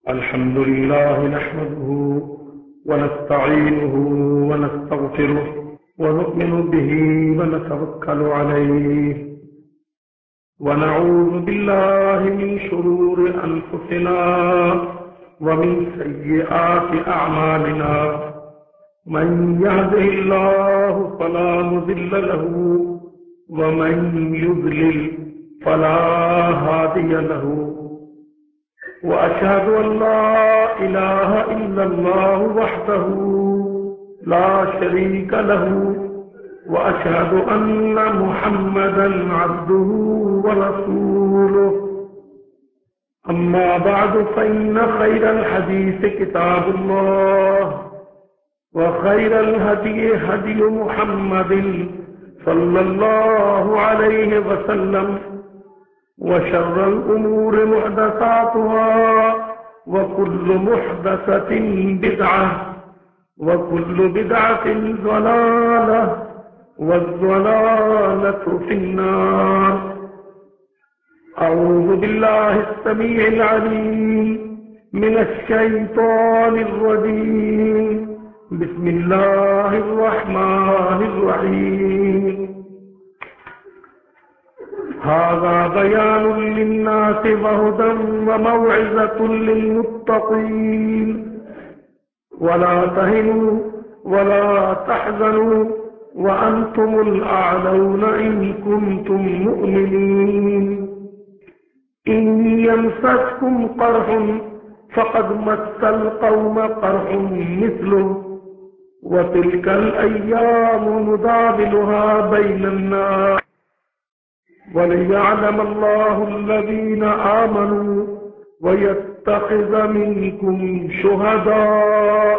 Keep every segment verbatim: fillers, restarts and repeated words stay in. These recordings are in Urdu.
الحمد لله نحمده ونستعينه ونستغفره ونؤمن به ونتوكل عليه ونعوذ بالله من شرور أنفسنا ومن سيئات أعمالنا من يهده الله فلا مضل له ومن يضلل فلا هادي له وأشهد أن لا إله إلا الله وحده لا شريك له وأشهد أن محمدا عبده ورسوله أما بعد فإن خير الحديث كتاب الله وخير الهدي هدي محمد صلى الله عليه وسلم وشر الأمور محدثاتها وكل محدثة بدعة وكل بدعة ضلالة والضلالة في النار. أعوذ بالله السميع العليم من الشيطان الرجيم. بسم الله الرحمن الرحيم. هذا بيان للناس وهدى وموعظة للمتقين. ولا تهنوا ولا تحزنوا وأنتم الأعلون إن كنتم مؤمنين. إن يمسسكم قرح فقد مس القوم قرح مثله وتلك الأيام نداولها بين الناس وليعلم الله الذين آمنوا ويتخذ منكم شهداء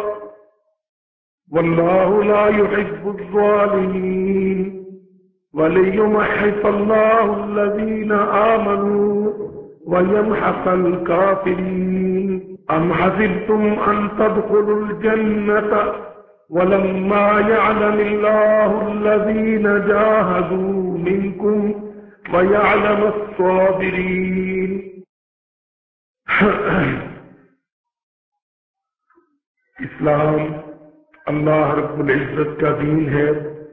والله لا يحب الظالمين وليمحص الله الذين آمنوا ويمحق الكافرين. أم حسبتم أن تدخلوا الجنة ولما يعلم الله الذين جاهدوا منكم وَيَعْلَمَ الصَّابِرِينَ. اسلام اللہ رب العزت کا دین ہے.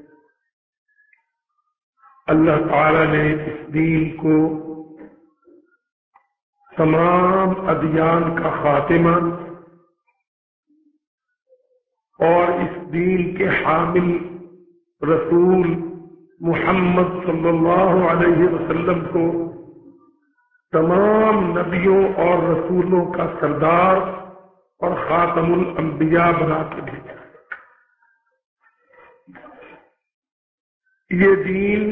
اللہ تعالی نے اس دین کو تمام ادیان کا خاتمہ اور اس دین کے حامل رسول محمد صلی اللہ علیہ وسلم کو تمام نبیوں اور رسولوں کا سردار اور خاتم الانبیاء بنا کے بھیجا. یہ دین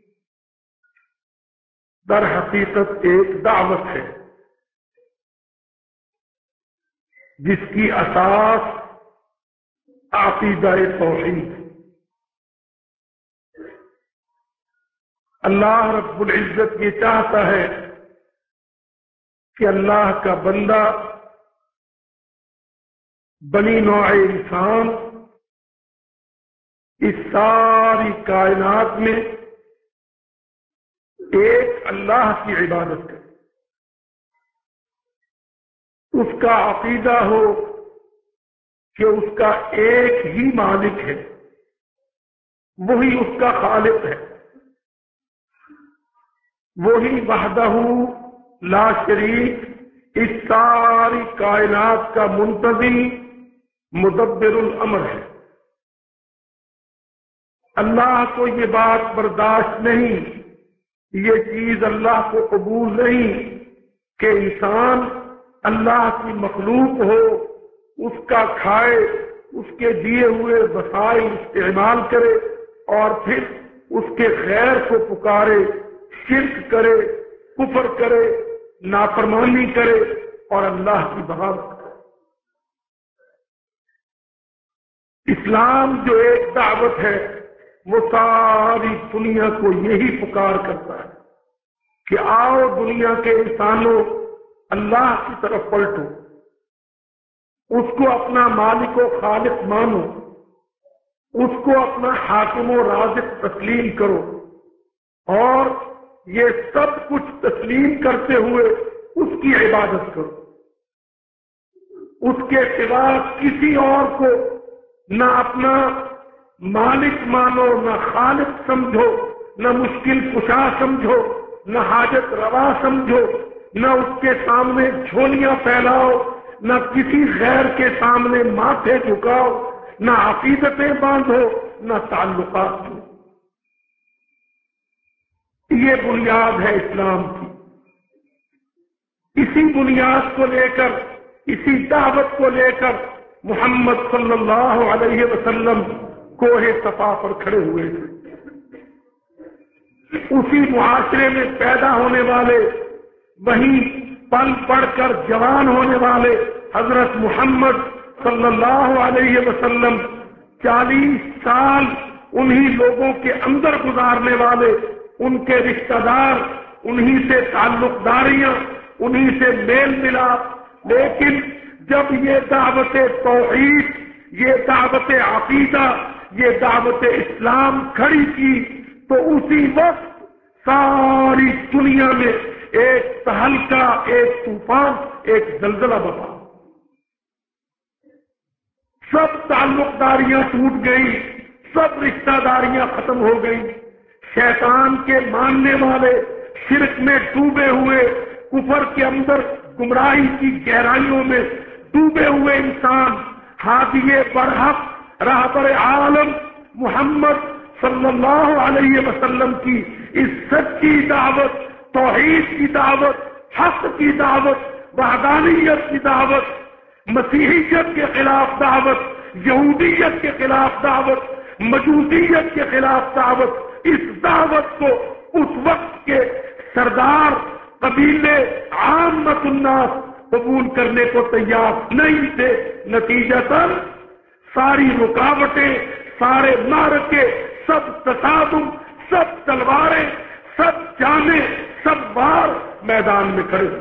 در حقیقت ایک دعوت ہے جس کی اساس عقیدہ توحید. اللہ رب العزت یہ چاہتا ہے کہ اللہ کا بندہ بنی نوع انسان اس ساری کائنات میں ایک اللہ کی عبادت کرے. اس کا عقیدہ ہو کہ اس کا ایک ہی مالک ہے, وہی اس کا خالق ہے, وہی وحدہ لا شریک اس ساری کائنات کا منتظم مدبر الامر ہے. اللہ کو یہ بات برداشت نہیں, یہ چیز اللہ کو قبول نہیں کہ انسان اللہ کی مخلوق ہو, اس کا کھائے, اس کے دیے ہوئے وسائل استعمال کرے اور پھر اس کے غیر کو پکارے, شرک کرے, کفر کرے, نافرمانی کرے اور اللہ کی بغاوت کرے. اسلام جو ایک دعوت ہے وہ ساری دنیا کو یہی پکار کرتا ہے کہ آؤ دنیا کے انسانوں اللہ کی طرف پلٹو, اس کو اپنا مالک و خالق مانو, اس کو اپنا حاکم و رازق تسلیم کرو اور یہ سب کچھ تسلیم کرتے ہوئے اس کی عبادت کرو. اس کے سوا کسی اور کو نہ اپنا مالک مانو، نہ خالق سمجھو، نہ مشکل کشا سمجھو، نہ حاجت روا سمجھو، نہ اس کے سامنے جھولیاں پھیلاؤ، نہ کسی غیر کے سامنے ماتھے جھکاؤ، نہ عقیدتیں باندھو، نہ تعلقات دو۔ یہ بنیاد ہے اسلام کی۔ اسی بنیاد کو لے کر، اسی دعوت کو لے کر محمد صلی اللہ علیہ وسلم کوہ صفا پر کھڑے ہوئے تھے۔ اسی معاشرے میں پیدا ہونے والے، وہیں پل پڑھ کر جوان ہونے والے حضرت محمد صلی اللہ علیہ وسلم چالیس سال انہی لوگوں کے اندر گزارنے والے، ان کے رشتہ دار، انہی سے تعلق داریاں، انہی سے میل ملاپ، لیکن جب یہ دعوت توحید، یہ دعوت عقیدہ، یہ دعوت اسلام کھڑی کی تو اسی وقت ساری دنیا میں ایک تہلکہ، ایک طوفان، ایک زلزلہ بپا۔ سب تعلق داریاں ٹوٹ گئی، سب رشتہ داریاں ختم ہو گئی۔ شیطان کے ماننے والے شرک میں ڈوبے ہوئے، کفر کے اندر گمراہی کی گہرائیوں میں ڈوبے ہوئے انسان ہادی برحق رہبر عالم محمد صلی اللہ علیہ وسلم کی اس سچی دعوت، توحید کی دعوت، حق کی دعوت، وحدانیت کی دعوت، مسیحیت کے خلاف دعوت، یہودیت کے خلاف دعوت، مجوسیت کے خلاف دعوت، اس دعوت کو اس وقت کے سردار قبیلے عامت الناس قبول کرنے کو تیار نہیں تھے۔ نتیجتاً ساری رکاوٹیں، سارے معرکے، سب تصادم، سب تلواریں، سب جانیں، سب وار میدان میں کھڑے۔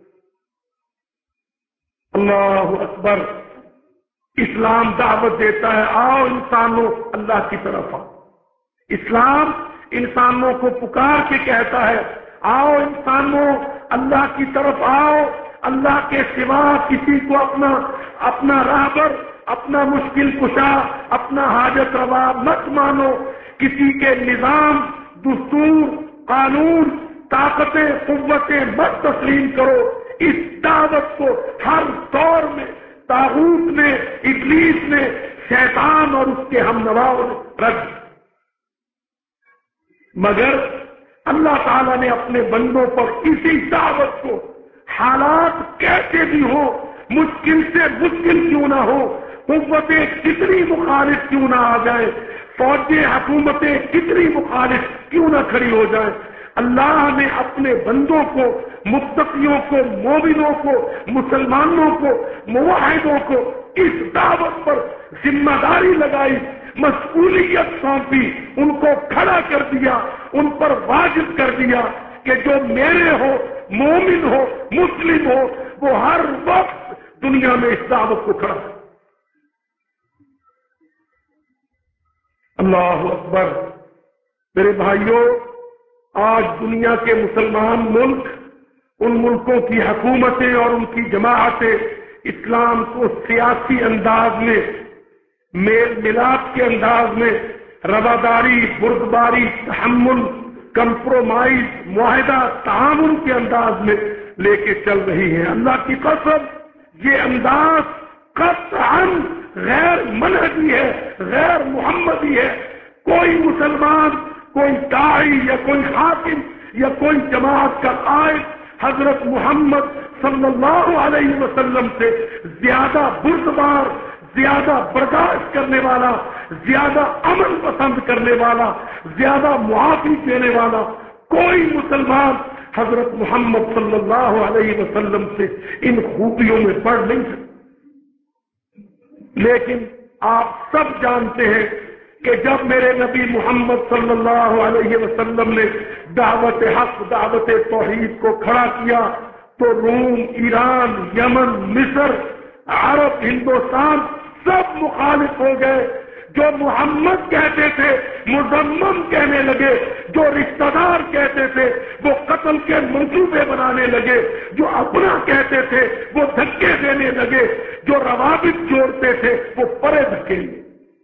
اللہ اکبر۔ اسلام دعوت دیتا ہے، آؤ انسانوں اللہ کی طرف آؤ۔ اسلام انسانوں کو پکار کے کہتا ہے، آؤ انسانوں اللہ کی طرف آؤ، اللہ کے سوا کسی کو اپنا اپنا راہبر، اپنا مشکل کشا، اپنا حاجت روا مت مانو، کسی کے نظام، دستور، قانون، طاقتیں، قوتیں مت تسلیم کرو۔ اس دعوت کو ہر دور میں طاغوت نے، ابلیس نے، شیطان اور اس کے ہم نواؤں نے رد۔ مگر اللہ تعالیٰ نے اپنے بندوں پر اسی دعوت کو حالات کیسے بھی ہو، مشکل سے مشکل کیوں نہ ہو، قوتیں کتنی مخالف کیوں نہ آ جائیں، فوجیں، حکومتیں کتنی مخالف کیوں نہ کھڑی ہو جائیں، اللہ نے اپنے بندوں کو، متقیوں کو، مومنوں کو، مسلمانوں کو، موحدوں کو اس دعوت پر ذمہ داری لگائی، مسئولیت سونپی، ان کو کھڑا کر دیا، ان پر واجب کر دیا کہ جو میرے ہو، مومن ہو، مسلم ہو، وہ ہر وقت دنیا میں اس دعوت کو کھڑا ہے۔ اللہ اکبر۔ میرے بھائیوں، آج دنیا کے مسلمان ملک، ان ملکوں کی حکومتیں اور ان کی جماعتیں اسلام کو سیاسی انداز میں، میل ملاپ کے انداز میں، رواداری، بردباری، تحمل، کمپرومائز، معاہدہ، تعاون کے انداز میں لے کے چل رہی ہیں۔ اللہ کی قسم، یہ انداز قطعاً غیر منہجی ہے، غیر محمدی ہے۔ کوئی مسلمان، کوئی داعی یا کوئی حاکم یا کوئی جماعت کا قائد حضرت محمد صلی اللہ علیہ وسلم سے زیادہ بردبار، زیادہ برداشت کرنے والا، زیادہ امن پسند کرنے والا، زیادہ معافی دینے والا کوئی مسلمان حضرت محمد صلی اللہ علیہ وسلم سے ان خوبیوں میں بڑھ نہیں سکتا۔ لیکن آپ سب جانتے ہیں کہ جب میرے نبی محمد صلی اللہ علیہ وسلم نے دعوت حق، دعوت توحید کو کھڑا کیا تو روم، ایران، یمن، مصر، عرب، ہندوستان سب مخالف ہو گئے۔ جو محمد کہتے تھے مزمم کہنے لگے، جو رشتہ دار کہتے تھے وہ قتل کے منصوبے بنانے لگے، جو اپنا کہتے تھے وہ دھکے دینے لگے، جو روابط جوڑتے تھے وہ پرے دھکیلے۔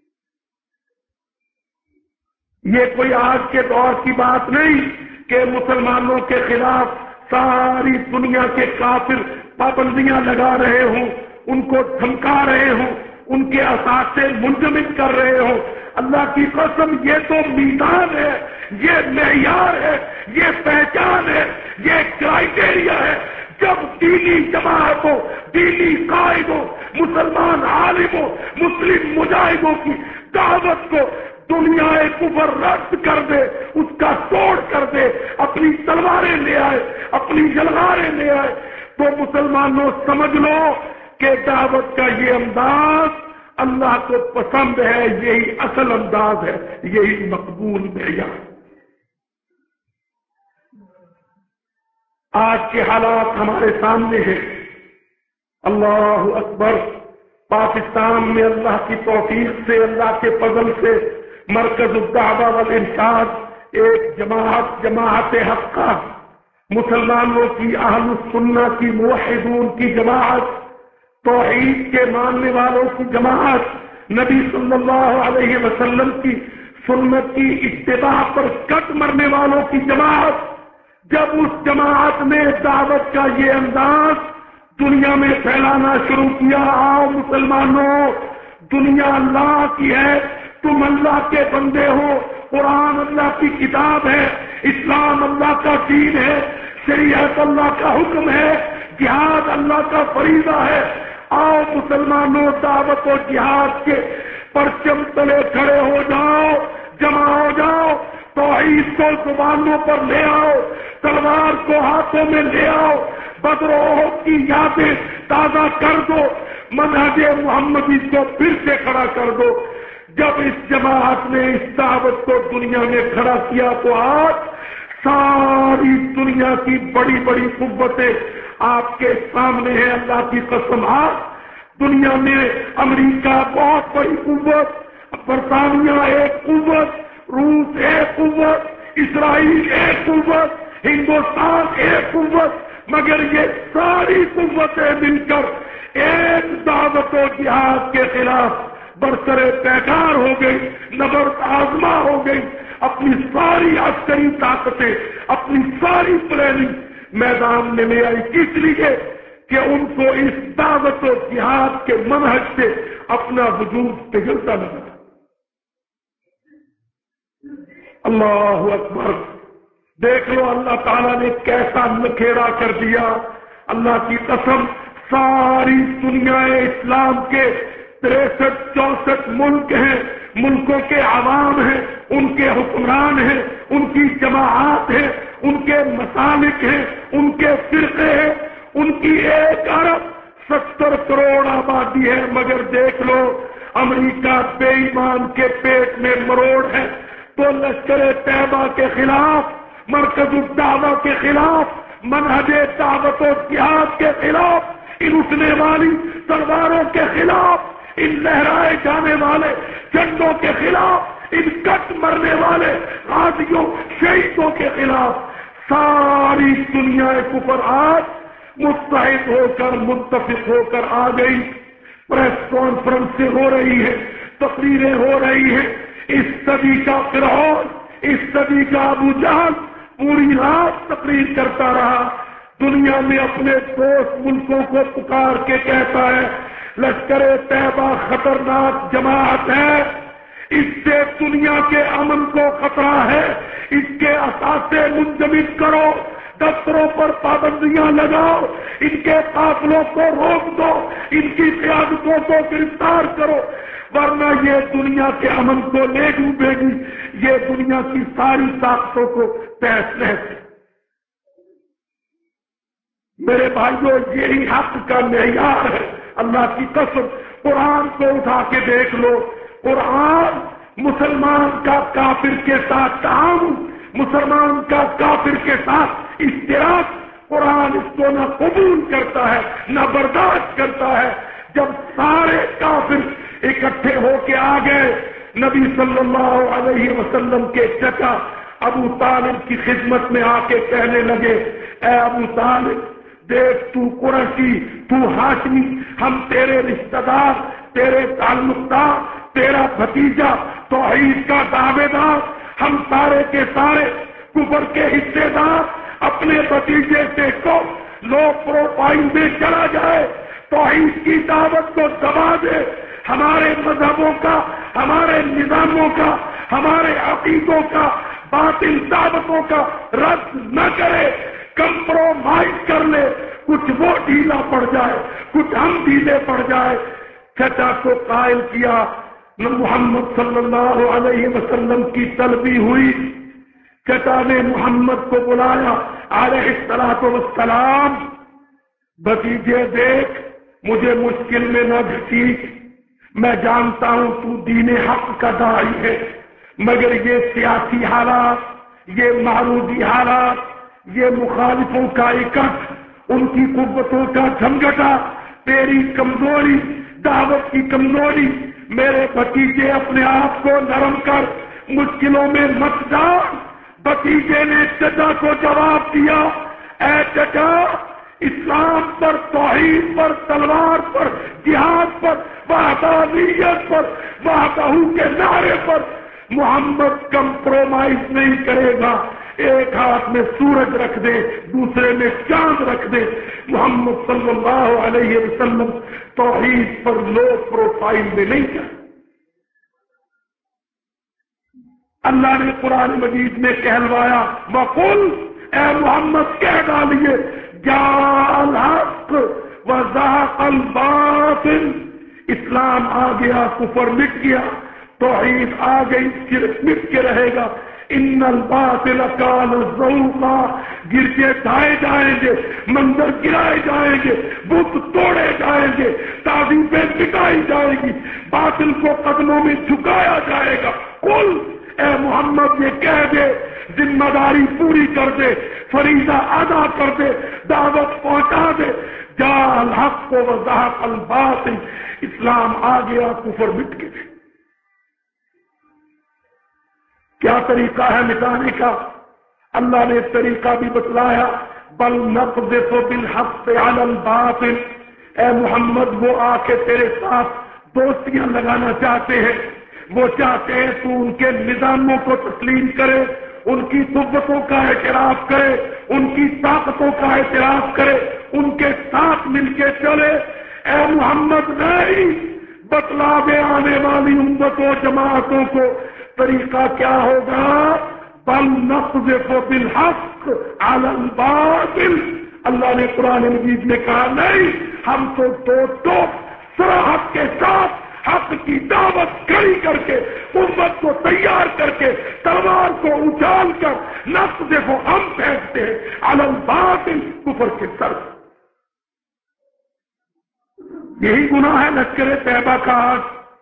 یہ کوئی آج کے دور کی بات نہیں کہ مسلمانوں کے خلاف ساری دنیا کے کافر پابندیاں لگا رہے ہوں، ان کو دھمکا رہے ہوں، ان کے اثاثے منجمد کر رہے ہوں۔ اللہ کی قسم یہ تو میزان ہے، یہ معیار ہے، یہ پہچان ہے، یہ کرائیٹیریا ہے۔ جب دینی جماعتوں، دینی قائدوں، مسلمان عالموں، مسلم مجاہدوں کی دعوت کو دنیا کفر رد کر دے، اس کا توڑ کر دے، اپنی تلواریں لے آئے، اپنی جلغاریں لے آئے، تو مسلمانوں سمجھ لو کہ دعوت کا یہ انداز اللہ کو پسند ہے، یہی اصل انداز ہے، یہی مقبول معیار۔ آج کے حالات ہمارے سامنے ہیں۔ اللہ اکبر، پاکستان میں اللہ کی توفیق سے، اللہ کے فضل سے مرکز الدعوہ والارشاد ایک جماعت، جماعت حقہ، مسلمانوں کی، اہل السنہ کی، موحدون کی جماعت، توحید کے ماننے والوں کی جماعت، نبی صلی اللہ علیہ وسلم کی سنت کی اتباع پر کٹ مرنے والوں کی جماعت، جب اس جماعت نے دعوت کا یہ انداز دنیا میں پھیلانا شروع کیا، آؤ مسلمانوں، دنیا اللہ کی ہے، تم اللہ کے بندے ہو، قرآن اللہ کی کتاب ہے، اسلام اللہ کا دین ہے، شریعت اللہ کا حکم ہے، جہاد اللہ کا فریضہ ہے، آؤ مسلمانوں، دعوت و جہاد کے پرچم تلے کھڑے ہو جاؤ، جمع ہو جاؤ، توحید کو زبانوں پر لے آؤ، تلوار کو ہاتھوں میں لے آؤ، بدر و احد کی یادیں تازہ کر دو، منہج محمدی کو پھر سے کھڑا کر دو۔ جب اس جماعت نے اس دعوت کو دنیا میں کھڑا کیا تو آج ساری دنیا کی بڑی بڑی قوتیں آپ کے سامنے ہیں۔ اللہ کی قسم، آج دنیا میں امریکہ بہت بڑی قوت، برطانیہ ایک قوت، روس ایک قوت، اسرائیل ایک قوت، ہندوستان ایک قوت، مگر یہ ساری قوتیں مل کر ایک دعوت و جہاد کے خلاف برسرے پیکار ہو گئی، نبرد آزما ہو گئی، اپنی ساری عسکری طاقتیں، اپنی ساری پلاننگ میدان میں لے آئی، کس لیے کہ ان کو اس دعوت و جہاد کے منہج سے اپنا وجود پگھلتا لگا۔ اللہ اکبر، دیکھ لو اللہ تعالیٰ نے کیسا نکھیرا کر دیا۔ اللہ کی قسم، ساری دنیا اسلام کے تریسٹھ چونسٹھ ملک ہیں، ملکوں کے عوام ہیں، ان کے حکمران ہیں، ان کی جماعات ہیں، ان کے مسالک ہیں، ان کے فرقے ہیں، ان کی ایک ارب ستر کروڑ آبادی ہے، مگر دیکھ لو امریکہ بے ایمان کے پیٹ میں مروڑ ہے، تو لشکر طیبہ کے خلاف، مرکز الدعوہ کے خلاف، منہج دعوت و جہاد کے خلاف، ان اٹھنے والی تلواروں کے خلاف، ان لہرائے جانے والے جھنڈوں کے خلاف، ان کٹ مرنے والے غازیوں شہیدوں کے خلاف ساری دنیا کفر آج متحد ہو کر، متفق ہو کر آ گئی۔ پریس کانفرنسیں ہو رہی ہیں، تقریریں ہو رہی ہیں۔ اس صدی کا فرعون، اس صدی کا ابو جہل پوری رات تقریر کرتا رہا، دنیا میں اپنے دوست ملکوں کو پکار کے کہتا ہے لشکر طیبہ خطرناک جماعت ہے، اس سے دنیا کے امن کو خطرہ ہے، اس کے اثاثے منجمد کرو، دفتروں پر پابندیاں لگاؤ، ان کے قافلوں کو روک دو، ان کی قیادتوں کو گرفتار کرو، ورنہ یہ دنیا کے امن کو لے ڈوبے گی، یہ دنیا کی ساری طاقتوں کو تحس نحس۔ میرے بھائیوں، یہی حق کا معیار ہے۔ اللہ کی قسم، قرآن کو اٹھا کے دیکھ لو، قرآن مسلمان کا کافر کے ساتھ تعاون، مسلمان کا کافر کے ساتھ اشتراک، قرآن اس کو نہ قبول کرتا ہے نہ برداشت کرتا ہے۔ جب سارے کافر اکٹھے ہو کے آ گئے، نبی صلی اللہ علیہ وسلم کے چچا ابو طالب کی خدمت میں آ کے کہنے لگے، اے ابو طالب دیکھ، تو قریشی، تو ہاشمی، ہم تیرے رشتہ دار، تیرے تعلق دار، تیرا بھتیجا، توحید کا دعوے دار، ہم سارے کے سارے کفر کے حصے دار، اپنے بھتیجے سے کو لو پروفائل میں چلا جائے، توحید کی دعوت کو دبا دے، ہمارے مذہبوں کا، ہمارے نظاموں کا، ہمارے عقیدوں کا، باطل دعوتوں کا رد نہ کرے، کمپرومائز کر لے، کچھ وہ ڈھیلا پڑ جائے، کچھ ہم ڈھیلے پڑ جائے۔ چچا کو قائل کیا، محمد صلی اللہ علیہ وسلم کی طلبی ہوئی، چچا نے محمد کو بلایا علیہ الصلوۃ والسلام، بھتیجے دیکھ، مجھے مشکل میں نہ گھسیٹ، میں جانتا ہوں تو دین حق کا داعی ہے، مگر یہ سیاسی حالات، یہ معروضی حالات، یہ مخالفوں کا اکٹھ، ان کی قوتوں کا جھمگٹا، تیری کمزوری، دعوت کی کمزوری، میرے بھتیجے اپنے آپ کو نرم کر، مشکلوں میں مت ڈال۔ بھتیجے نے چچا کو جواب دیا، اے چچا، اسلام پر، توحید پر، تلوار پر، جہاد پر، وحدانیت پر، وحدہ کے نعرے پر محمد کمپرومائز نہیں کرے گا۔ ایک ہاتھ میں سورج رکھ دے، دوسرے میں چاند رکھ دے، محمد صلی اللہ علیہ وسلم توحید پر لو پروفائل میں نہیں جائے۔ اللہ نے قرآن مجید میں کہلوایا، وقل، اے محمد کہہ ڈالیے، جاء الحق وزهق الباطل، اسلام آ گیا، کفر مٹ گیا، توحید آ گئی، شرک مٹ کے رہے گا۔ ان الباطل کان زہوقا، گرجے ڈھائے جائیں گے، مندر گرائے جائیں گے، بت توڑے جائیں گے، تعظیمیں مٹائی جائے گی، باطل کو قدموں میں جھکایا جائے گا۔ قل، اے محمد یہ کہہ دے، ذمہ داری پوری کر دے، فریضہ ادا کر دے، دعوت پہنچا دے، جاء الحق وزهق الباطل، اسلام آ گیا، کفر مٹ گئے۔ کیا طریقہ ہے مٹانے کا؟ اللہ نے طریقہ بھی بتلایا، بل نقذف بالحق علی الباطل، اے محمد وہ آ کے تیرے ساتھ دوستیاں لگانا چاہتے ہیں، وہ چاہتے ہیں تو ان کے نظاموں کو تسلیم کرے، ان کی قوتوں کا اعتراف کرے، ان کی طاقتوں کا اعتراف کرے، ان کے ساتھ مل کے چلے۔ اے محمد نہیں، بتلا دے آنے والی امتوں جماعتوں کو طریقہ کیا ہوگا، بل نقذف بالحق علی الباطل۔ اللہ نے قرآن مجید میں کہا نہیں، ہم تو دو دو صراحت کے ساتھ حق کی دعوت کھڑی کر کے، امت کو تیار کر کے، تلوار کو اچھال کر نقذف ہم پھینکتے ہیں علی الباطل، کفر کے سر۔ یہی گناہ ہے لشکر طیبہ کا آج،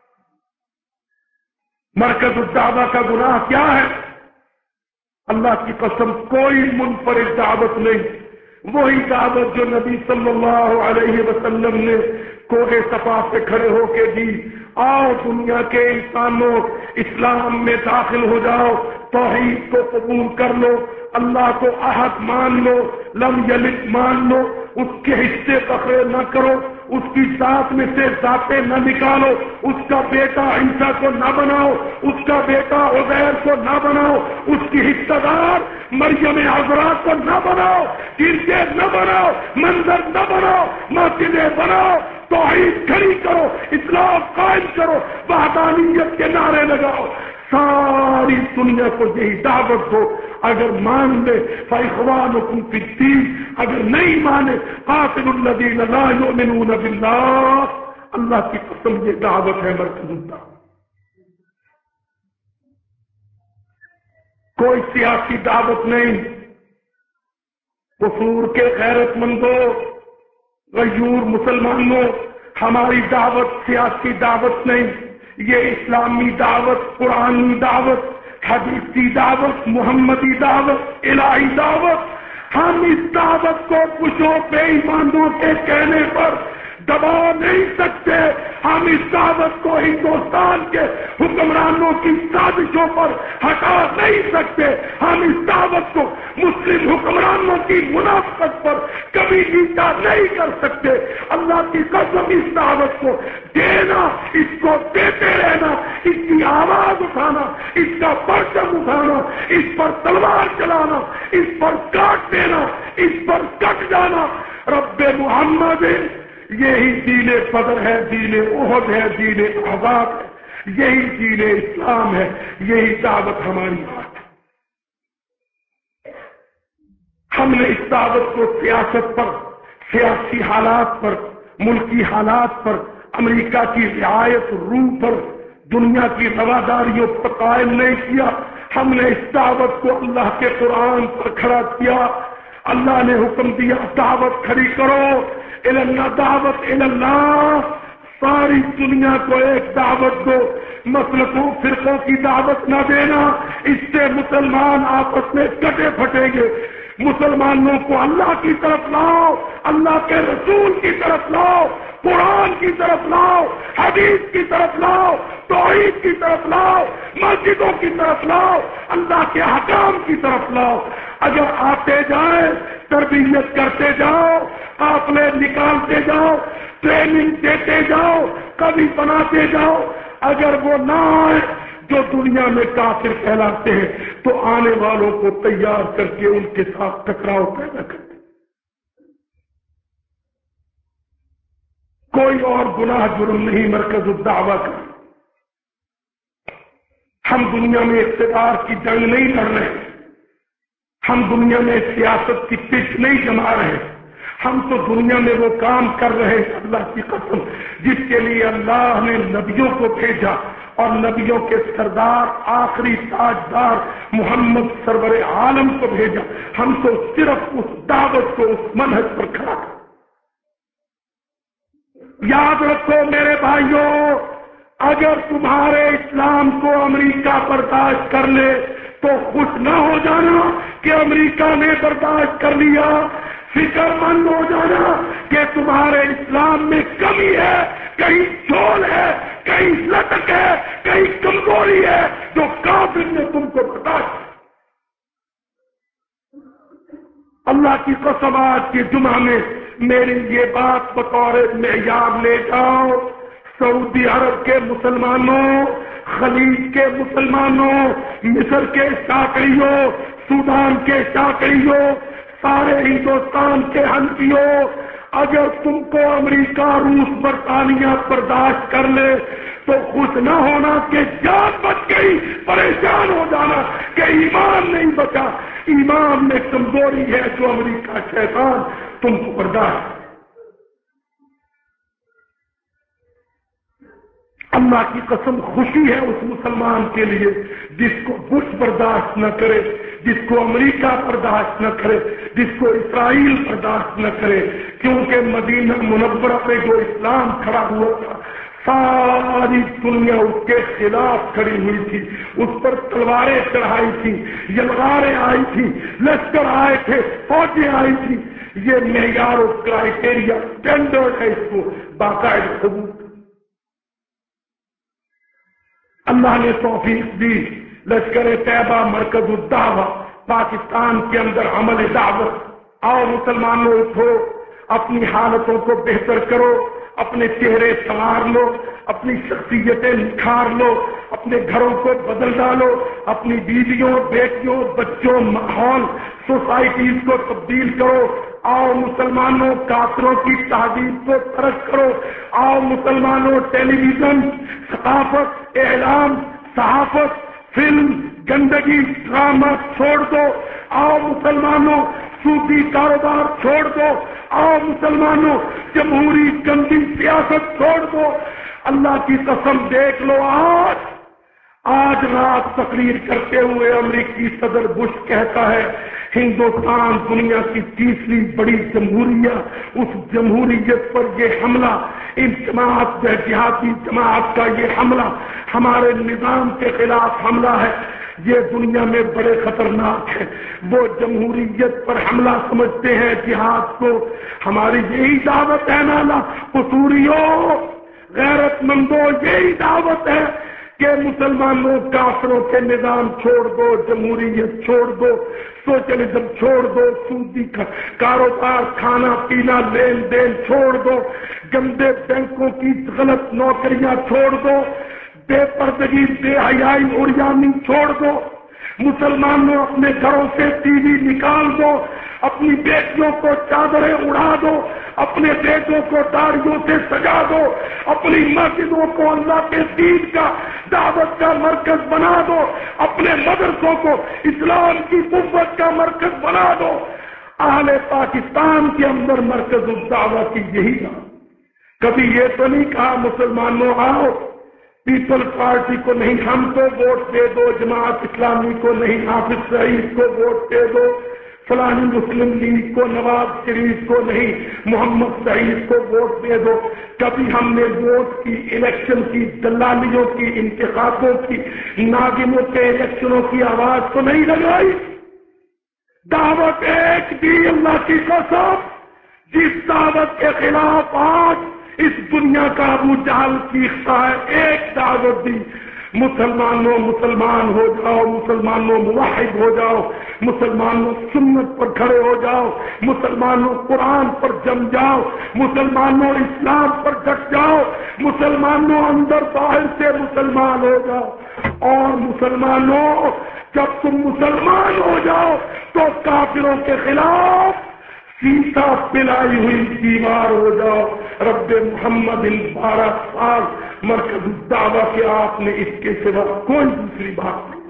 مرکز الدعوہ کا گناہ کیا ہے؟ اللہ کی قسم کوئی منفرد دعوت نہیں، وہی دعوت جو نبی صلی اللہ علیہ وسلم نے کوہ صفا سے کھڑے ہو کے دی، آؤ دنیا کے انسانوں اسلام میں داخل ہو جاؤ، توحید کو قبول کر لو، اللہ کو احد مان لو، لم یلد مان لو، اس کے حصے بکرے نہ کرو، اس کی ذات میں سے ذاتیں نہ نکالو، اس کا بیٹا عیسیٰ کو نہ بناؤ، اس کا بیٹا عزیر کو نہ بناؤ، اس کی حصہ دار مریم عذرا کو نہ بناؤ، گرجے نہ بناؤ، منظر نہ بناؤ، مسجدیں بناؤ، توحید کھڑی کرو، اسلام قائم کرو، وحدانیت کے نعرے لگاؤ، ساری دنیا کو یہی دعوت دو۔ اگر مان لے فاخوانکم فی الدین، اگر نہیں مانے قاتلوا الذین لا یؤمنون باللہ، اللہ کی قسم یہ دعوت ہے مرکز الدعوہ۔ کوئی سیاسی دعوت نہیں، قصور کے غیرت مندوں، غیور مسلمانوں، ہماری دعوت سیاسی دعوت نہیں، یہ اسلامی دعوت، قرآنی دعوت، حدیثی دعوت، محمدی دعوت، الہی دعوت۔ ہم اس دعوت کو کچھوں بے ایمانوں کے کہنے پر دبا نہیں سکتے، ہم اس دعوت کو ہندوستان کے حکمرانوں کی سازشوں پر ہٹا نہیں سکتے، ہم اس دعوت کو مسلم حکمرانوں کی منافقت پر کبھی نیچا نہیں کر سکتے۔ اللہ کی قسم اس دعوت کو دینا، اس کو دیتے رہنا، اس کی آواز اٹھانا، اس کا پرچم اٹھانا، اس پر تلوار چلانا، اس پر کاٹ دینا، اس پر کٹ جانا، رب محمد یہی دین فضل ہے، دین احد ہے، دین عذاب ہے، یہی دین اسلام ہے، یہی دعوت ہماری بات ہے۔ ہم نے اس دعوت کو سیاست پر، سیاسی حالات پر، ملکی حالات پر، امریکہ کی رعایت روح پر، دنیا کی رواداریوں پر قائم نہیں کیا، ہم نے اس دعوت کو اللہ کے قرآن پر کھڑا کیا۔ اللہ نے حکم دیا دعوت کھڑی کرو، الاللہ، دعوت الاللہ، ساری دنیا کو ایک دعوت دو، مسلکوں فرقوں کی دعوت نہ دینا، اس سے مسلمان آپس میں کٹے پھٹیں گے۔ مسلمانوں کو اللہ کی طرف لاؤ، اللہ کے رسول کی طرف لاؤ، قرآن کی طرف لاؤ، حدیث کی طرف لاؤ، توحید کی طرف لاؤ، مسجدوں کی طرف لاؤ، اللہ کے حکام کی طرف لاؤ۔ اگر آتے جائیں، تربیت کرتے جاؤ، قافلے نکالتے جاؤ، ٹریننگ دیتے جاؤ، کبھی بناتے جاؤ، اگر وہ نہ آئے جو دنیا میں کافر کہلاتے ہیں تو آنے والوں کو تیار کر کے ان کے ساتھ ٹکراؤ پیدا کرتے۔ کوئی اور گناہ جرم نہیں مرکز الدعوہ کا۔ ہم دنیا میں اقتدار کی جنگ نہیں لڑ رہے، ہم دنیا میں سیاست کی پچ نہیں جما رہے، ہم تو دنیا میں وہ کام کر رہے ہیں اللہ کی قسم جس کے لیے اللہ نے نبیوں کو بھیجا، اور نبیوں کے سردار آخری تاجدار محمد سرور عالم کو بھیجا۔ ہم تو صرف اس دعوت کو، اس منہج پر کھڑا کر۔ یاد رکھو میرے بھائیوں، اگر تمہارے اسلام کو امریکہ برداشت کر لے تو خوش نہ ہو جانا کہ امریکہ نے برداشت کر لیا، فکر مند ہو جانا کہ تمہارے اسلام میں کمی ہے، کہیں جھول ہے، کہیں لٹک ہے، کہیں کمزوری ہے جو کافر نے تم کو برداشت۔ اللہ کی قسم آج کے جمعہ میں میری یہ بات بطور معیار لے جاؤ، سعودی عرب کے مسلمانوں، خلیج کے مسلمانوں، مصر کے شاکریوں، سودان کے شاکریوں، سارے ہندوستان کے ہنفیوں، اگر تم کو امریکہ، روس، برطانیہ برداشت کر لے تو خوش نہ ہونا کہ جان بچ گئی، پریشان ہو جانا کہ ایمان نہیں بچا۔ ایمان میں کمزوری ہے جو امریکہ شیطان تم کو برداشت۔ اللہ کی قسم خوشی ہے اس مسلمان کے لیے جس کو بش برداشت نہ کرے، جس کو امریکہ برداشت نہ کرے، جس کو اسرائیل برداشت نہ کرے، کیونکہ مدینہ منورہ پہ جو اسلام کھڑا ہوا تھا ساری دنیا اس کے خلاف کھڑی ہوئی تھی، اس پر تلواریں چڑھائی تھی، یلغاریں آئی تھی، لشکر آئے تھے، فوجیں آئی تھی۔ یہ معیار و کرائیٹیریا اسٹینڈرڈ ہے، اس کو باقاعدہ ثبوت۔ اللہ نے توفیق دی، لشکر طیبہ مرکز الدعوہ پاکستان کے اندر عمل دعوت۔ آؤ مسلمانوں اٹھو، اپنی حالتوں کو بہتر کرو، اپنے چہرے سنوار لو، اپنی شخصیتیں نکھار لو، اپنے گھروں کو بدل ڈالو، اپنی بیویوں، بیٹیوں، بچوں، ماحول، سوسائٹیز کو تبدیل کرو۔ آؤ مسلمانوں کافروں کی تہذیب کو ترک کرو۔ آؤ مسلمانوں ٹیلی ویژن، ثقافت، اعلام، صحافت، فلم، گندگی، ڈرامہ چھوڑ دو۔ آؤ مسلمانوں سودی کاروبار چھوڑ دو۔ آؤ مسلمانوں جمہوری گندی سیاست چھوڑ دو۔ اللہ کی قسم دیکھ لو، آج آج رات تقریر کرتے ہوئے امریکی صدر بش کہتا ہے ہندوستان دنیا کی تیسری بڑی جمہوریہ، اس جمہوریت پر یہ حملہ، ان جماعت جہادی جماعت کا یہ حملہ ہمارے نظام کے خلاف حملہ ہے، یہ دنیا میں بڑے خطرناک ہے۔ وہ جمہوریت پر حملہ سمجھتے ہیں جہاد کو۔ ہماری یہی دعوت ہے نالا قصوریوں، غیرت غیرت مندوں یہی دعوت ہے کہ مسلمانوں کافروں کے نظام چھوڑ دو، جمہوریت چھوڑ دو، سوشلزم چھوڑ دو، سودی کاروبار، کھانا پینا، لین دین چھوڑ دو، گندے بینکوں کی غلط نوکریاں چھوڑ دو، بے پردگی، بے حیائی، عریانی چھوڑ دو، مسلمانوں اپنے گھروں سے ٹی وی نکال دو، اپنی بیٹیوں کو چادریں اڑا دو، اپنے بیٹوں کو داڑھیوں سے سجا دو، اپنی مسجدوں کو اللہ کے دین کا دعوت کا مرکز بنا دو، اپنے مدرسوں کو اسلام کی قوت کا مرکز بنا دو۔ اہل پاکستان کے اندر مرکز الدعوت کی یہی تھا۔ کبھی یہ تو نہیں کہا مسلمانوں آؤ پیپل پارٹی کو نہیں ہم کو ووٹ دے دو، جماعت اسلامی کو نہیں، حافظ سعید کو ووٹ دے دو، فلانی مسلم لیگ کو، نواز شریف کو نہیں، محمد سعید کو ووٹ دے دو۔ کبھی ہم نے ووٹ کی، الیکشن کی، دلالیوں کی، انتخابوں کی، ناگنوں کے الیکشنوں کی آواز تو نہیں لگائی۔ دعوت ایک دی، اللہ کی قسم، جس دعوت کے خلاف آج اس دنیا کا ابو جہل چیختا ہے، ایک دعوت دی، مسلمانوں مسلمان ہو جاؤ، مسلمانوں موحد ہو جاؤ، مسلمانوں سنت پر کھڑے ہو جاؤ، مسلمانوں قرآن پر جم جاؤ، مسلمانوں اسلام پر ڈٹ جاؤ، مسلمانوں اندر باہر سے مسلمان ہو جاؤ، اور مسلمانوں جب تم مسلمان ہو جاؤ تو کافروں کے خلاف سیسا پلائی ہوئی دیوار ہو جاؤ۔ رب محمد ان بارہ سال مرکز الدعوہ کے آپ نے اس کے سوا کوئی دوسری بات نہیں۔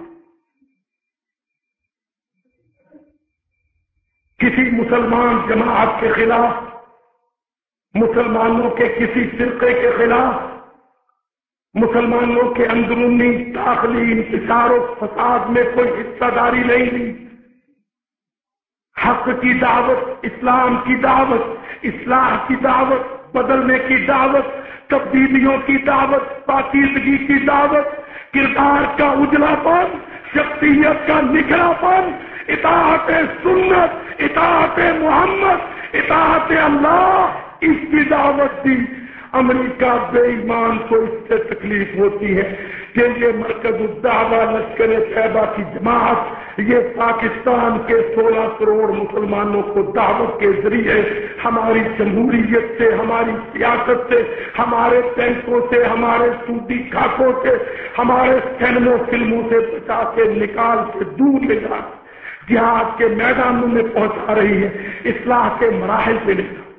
کسی مسلمان جماعت کے خلاف، مسلمانوں کے کسی فرقے کے خلاف، مسلمانوں کے اندرونی داخلی انتشار و فساد میں کوئی حصہ داری نہیں دی۔ حق کی دعوت، اسلام کی دعوت، اصلاح کی دعوت، بدلنے کی دعوت، تبدیلیوں کی دعوت، پاکیزگی کی دعوت، کردار کا اجلا پن، شخصیت کا نکھرا پن، اطاعت سنت، اطاعت محمد، اطاعت اللہ، اس کی دعوت دی۔ امریکہ بے ایمان کو اس سے تکلیف ہوتی ہے کہ یہ مرکز الدعوہ لشکر طیبہ کی جماعت یہ پاکستان کے سولہ کروڑ مسلمانوں کو دعوت کے ذریعے ہماری جمہوریت سے، ہماری سیاست سے، ہمارے بینکوں سے، ہمارے سودی کھاتوں سے، ہمارے سینموں فلموں سے بچا کے نکال کے دور لے جا جہاد کے میدانوں میں پہنچا رہی ہے، اصلاح کے مراحل پہ لے جا۔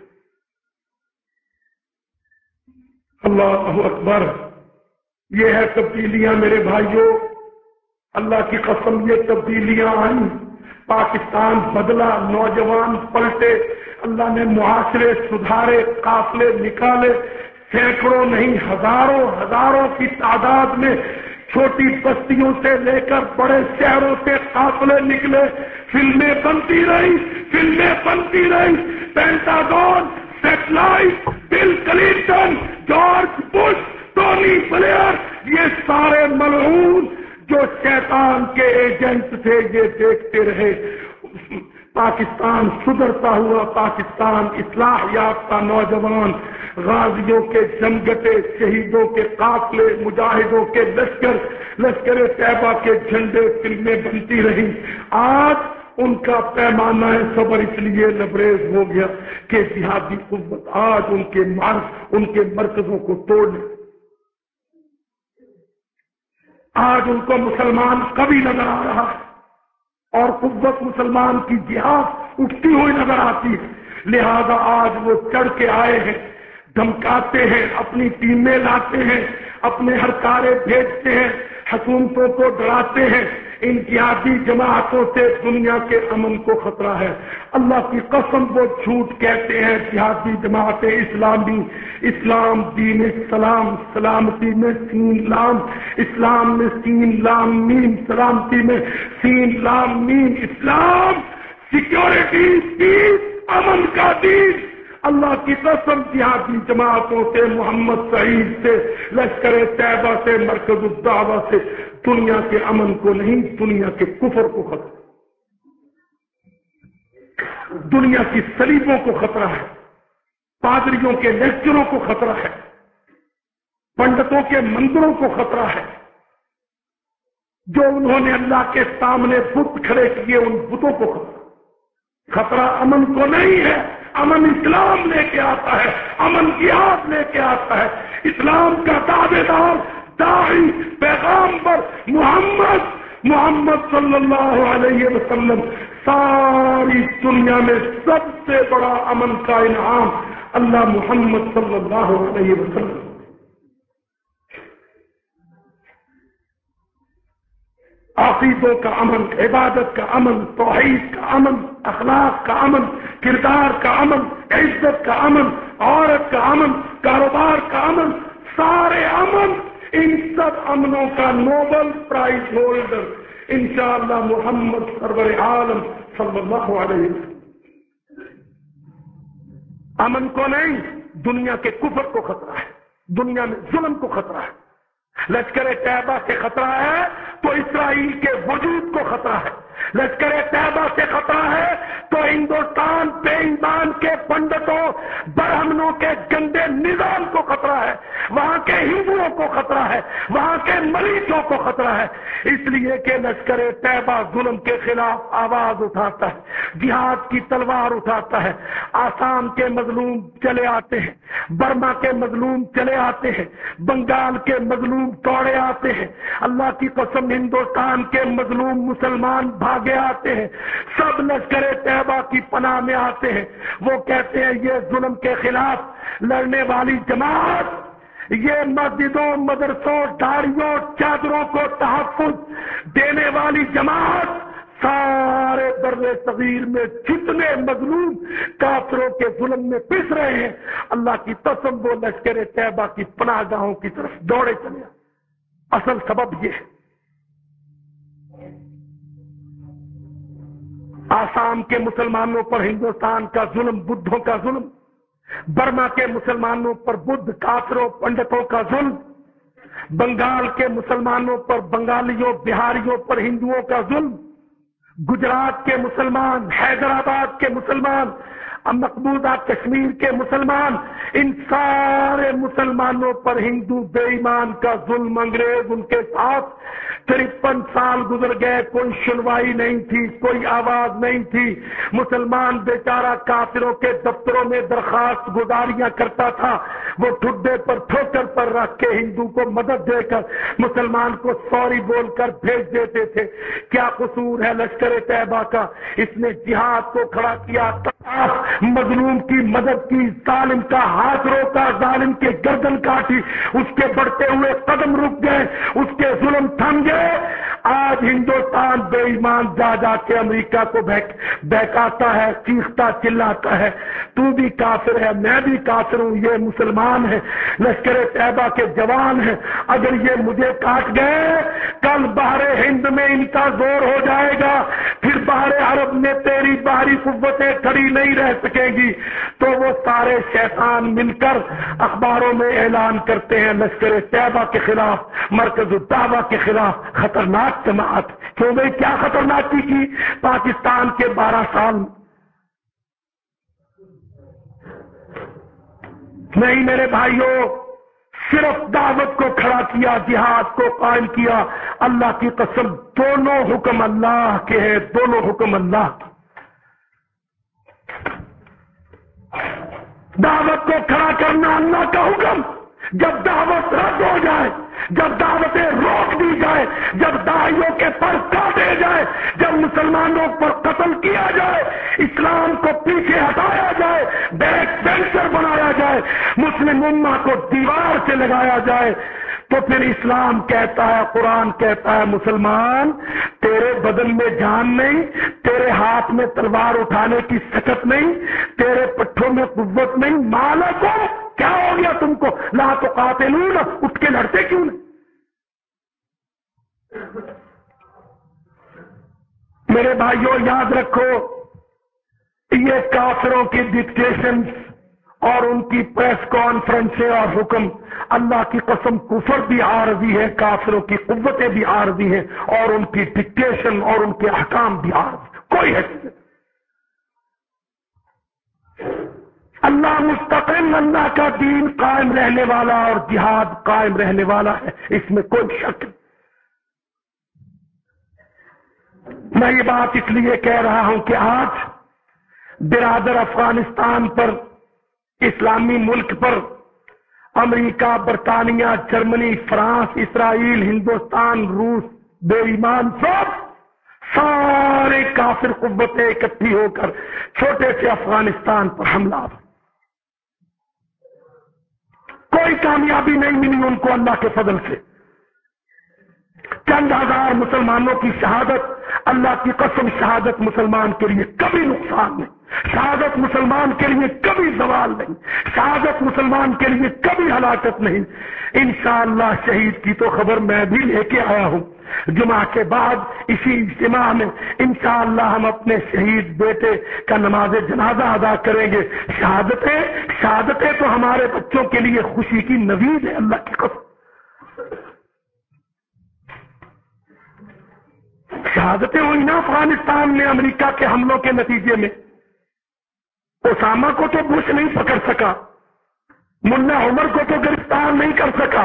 اللہ اکبر، یہ ہے تبدیلیاں میرے بھائیوں، اللہ کی قسم یہ تبدیلیاں آئیں، پاکستان بدلا، نوجوان پلٹے، اللہ نے معاشرے سدھارے، قافلے نکالے، سینکڑوں نہیں ہزاروں ہزاروں کی تعداد میں چھوٹی بستیوں سے لے کر بڑے شہروں سے قافلے نکلے، فلمیں بنتی رہی، فلمیں بنتی رہی، Pentagon, satellite, Bill Clinton, George Bush, Tony Blair, یہ سارے ملعون جو شیطان کے ایجنٹ تھے یہ دیکھتے رہے۔ پاکستان سدھرتا ہوا، پاکستان اصلاح یافتہ نوجوان، غازیوں کے جمگٹے، شہیدوں کے قافلے، مجاہدوں کے لشکر، لشکر طیبہ کے جھنڈے، فلمیں بنتی رہی۔ آج ان کا پیمانہ صبر اس لیے لبریز ہو گیا کہ جہادی قوت آج ان کے مرکز ان کے مرکزوں کو توڑنے، آج ان کو مسلمان کبھی نظر آ رہا ہے اور قوت مسلمان کی جہاد اٹھتی ہوئی نظر آتی ہے، لہذا آج وہ چڑھ کے آئے ہیں، دھمکاتے ہیں، اپنی ٹیمیں لاتے ہیں، اپنے ہرکارے بھیجتے ہیں، حکومتوں کو ڈراتے ہیں۔ ان جہادی جماعتوں سے دنیا کے امن کو خطرہ ہے، اللہ کی قسم وہ جھوٹ کہتے ہیں۔ جہادی جماعتیں اسلامی، اسلام دین سلام، سلامتی میں سین لام، اسلام میں سین لام میم، سلامتی میں سین لام میم، اسلام سیکورٹی، پیس، امن کا دین۔ اللہ کی قسم جہادی جماعتوں سے، محمد سعید سے، لشکر طیبہ سے، مرکز الدعوہ سے دنیا کے امن کو نہیں، دنیا کے کفر کو خطرہ، دنیا کی صلیبوں کو خطرہ ہے، پادریوں کے لیکچروں کو خطرہ ہے، पंडितों के मंदिरों को खतरा है, जो उन्होंने अल्लाह के सामने बुत खड़े किए उन बुतों को खतरा। खतरा अमन को नहीं है, अमन इस्लाम लेके आता है, अमन जिहाद लेके आता है। इस्लाम का दावेदार दाई पैगंबर मोहम्मद मोहम्मद सल्लल्लाहु अलैहि वसल्लम सारी दुनिया में सबसे बड़ा अमन का इनाम अल्लाह मोहम्मद सल्लल्लाहु अलैहि वसल्लम। आकीदों का अमन, इबादत का अमन, तौहीद का अमन, अखलाक का अमन, किरदार का अमन, इज्जत का अमन, औरत का अमन, कारोबार का अमन, सारे अमन, इन सब अमनों का नोबेल प्राइज होल्डर इंशाअल्लाह मोहम्मद सरवर आलम सल्लल्लाहु अलैहि वसल्लम। अमन को नहीं, दुनिया के कुफर को खतरा है, दुनिया में जुल्म को खतरा है। लश्कर तैयबा से खतरा है तो इसराइल के वजूद को खतरा है। लश्कर तैयबा से खतरा है तो हिंदुस्तान पे ईमान के पंडितों ब्राह्मणों के गंदे निजाम को खतरा है, वहां के हिंदुओं को खतरा है, वहां के मरीजों को खतरा है। इसलिए कि लश्कर तैयबा जुल्म के खिलाफ आवाज उठाता है, जिहाद की तलवार उठाता है। आसाम के मजलूम चले आते हैं, बर्मा के मजलूम चले आते हैं, बंगाल के मजलूम दौड़े आते हैं। अल्लाह की कसम हिंदुस्तान के मजलूम मुसलमान भागे आते हैं, सब लश्कर तैयबा की पनाह में आते हैं। वो कहते हैं ये जुल्म के खिलाफ लड़ने वाली जमात, ये मस्जिदों, मदरसों, दाढ़ियों, चादरों को तहफ्फुज देने वाली जमात सारे बर्रे सगीर में जितने मजलूम काफिरों के जुल्म में पिस रहे हैं, अल्लाह की कसम वो लश्कर तैयबा की पनाहगाहों की तरफ दौड़े चले। असल सबब ये है, आसाम के मुसलमानों पर हिंदुस्तान का जुल्म, बुद्धों का जुल्म, बर्मा के मुसलमानों पर बुद्ध काफिरों पंडितों का जुल्म, बंगाल के मुसलमानों पर बंगालियों बिहारियों पर हिंदुओं का जुल्म, गुजरात के मुसलमान, हैदराबाद के मुसलमान, मकबूजा कश्मीर के मुसलमान, इन सारे मुसलमानों पर हिंदू बेईमान का जुल्म, अंग्रेज उनके साथ तिरपन साल गुजर गए, कोई सुनवाई नहीं थी, कोई आवाज नहीं थी। मुसलमान बेचारा काफिरों के दफ्तरों में दरखास्त गुजारियां करता था, वो ठुड्डे पर ठोकर पर रख के हिंदू को मदद देकर मुसलमान को सॉरी बोलकर भेज देते थे। क्या कसूर है लश्कर तैयबा का? इसने जिहाद को खड़ा किया, मजलूम की मदद की, जालिम का हाथ रोका, जालिम के गर्दन काटी, उसके बढ़ते हुए कदम रुक गए, उसके जुल्म थम गए। आज हिंदुस्तान बेईमान जा जा के अमेरिका को बहक बहकाता है, चीखता चिल्लाता है, तू भी काफिर है, मैं भी काफिर हूं, ये मुसलमान है, लश्कर तैयबा के जवान है, अगर ये मुझे काट गए कल बाहरे हिंद में इनका जोर हो जाएगा, फिर बाहरे अरब में तेरी बाहरी कुव्वतें खड़ी नहीं रह सकेगी। तो वो सारे शैतान मिलकर अखबारों में ऐलान करते हैं लश्कर तैयबा के खिलाफ, मरकज़ दावा के खिलाफ खतरनाक जमात। क्यों भाई, क्या खतरनाकी की पाकिस्तान के बारह साल? नहीं मेरे भाइयों, सिर्फ दावत को खड़ा किया, जिहाद को कायम किया। अल्लाह की कसम, दोनों हुक्म अल्लाह के हैं, दोनों हुक्म अल्लाह के। दावत को खड़ा करना अल्लाह का हुक्म। जब दावत रद्द हो जाए, जब दावतें रोक दी जाए, जब दाइयों के पर काटे जाए, जब मुसलमानों पर कत्ल किया जाए, इस्लाम को पीछे हटाया जाए, बैक बेंचर बनाया जाए, मुस्लिम उम्मा को दीवार से लगाया जाए, तो फिर इस्लाम कहता है, कुरान कहता है, मुसलमान तेरे बदन में जान नहीं, तेरे हाथ में तलवार उठाने की सकत नहीं, तेरे पट्ठों में कुव्वत नहीं, मालको क्या हो गया तुमको? ला तो कातिलून, उठ के लड़ते क्यों नहीं? मेरे भाइयों याद रखो, ये काफिरों की डिक्टेशन और उनकी प्रेस कॉन्फ्रेंसें और हुक्म, अल्लाह की कसम कुफर भी आरजी है, काफिरों की कुव्वतें भी आरजी हैं, और उनकी डिक्टेशन और उनके अहकाम भी आरजी, कोई हैसियत। اللہ مستقل، اللہ کا دین قائم رہنے والا اور جہاد قائم رہنے والا ہے، اس میں کوئی شک نہیں۔ میں یہ بات اس لیے کہہ رہا ہوں کہ آج برادر افغانستان پر، اسلامی ملک پر امریکہ، برطانیہ، جرمنی، فرانس، اسرائیل، ہندوستان، روس، بے ایمان سب سارے کافر قوتیں اکٹھی ہو کر چھوٹے سے افغانستان پر حملہ، کوئی کامیابی نہیں ملی ان کو اللہ کے فضل سے۔ چند ہزار مسلمانوں کی شہادت، اللہ کی قسم شہادت مسلمان کے لیے کبھی نقصان نہیں، شہادت مسلمان کے لیے کبھی زوال نہیں، شہادت مسلمان کے لیے کبھی ہلاکت نہیں۔ انشاءاللہ شہید کی تو خبر میں بھی لے کے آیا ہوں۔ جمعہ کے بعد اسی اجتماع میں انشاءاللہ ہم اپنے شہید بیٹے کا نماز جنازہ ادا کریں گے۔ شہادتیں شہادتیں تو ہمارے بچوں کے لیے خوشی کی نوید ہے، اللہ کی قسم۔ شہادتیں ہوئی نا افغانستان میں امریکہ کے حملوں کے نتیجے میں۔ اسامہ کو تو بش نہیں پکڑ سکا، ملا عمر کو تو گرفتار نہیں کر سکا،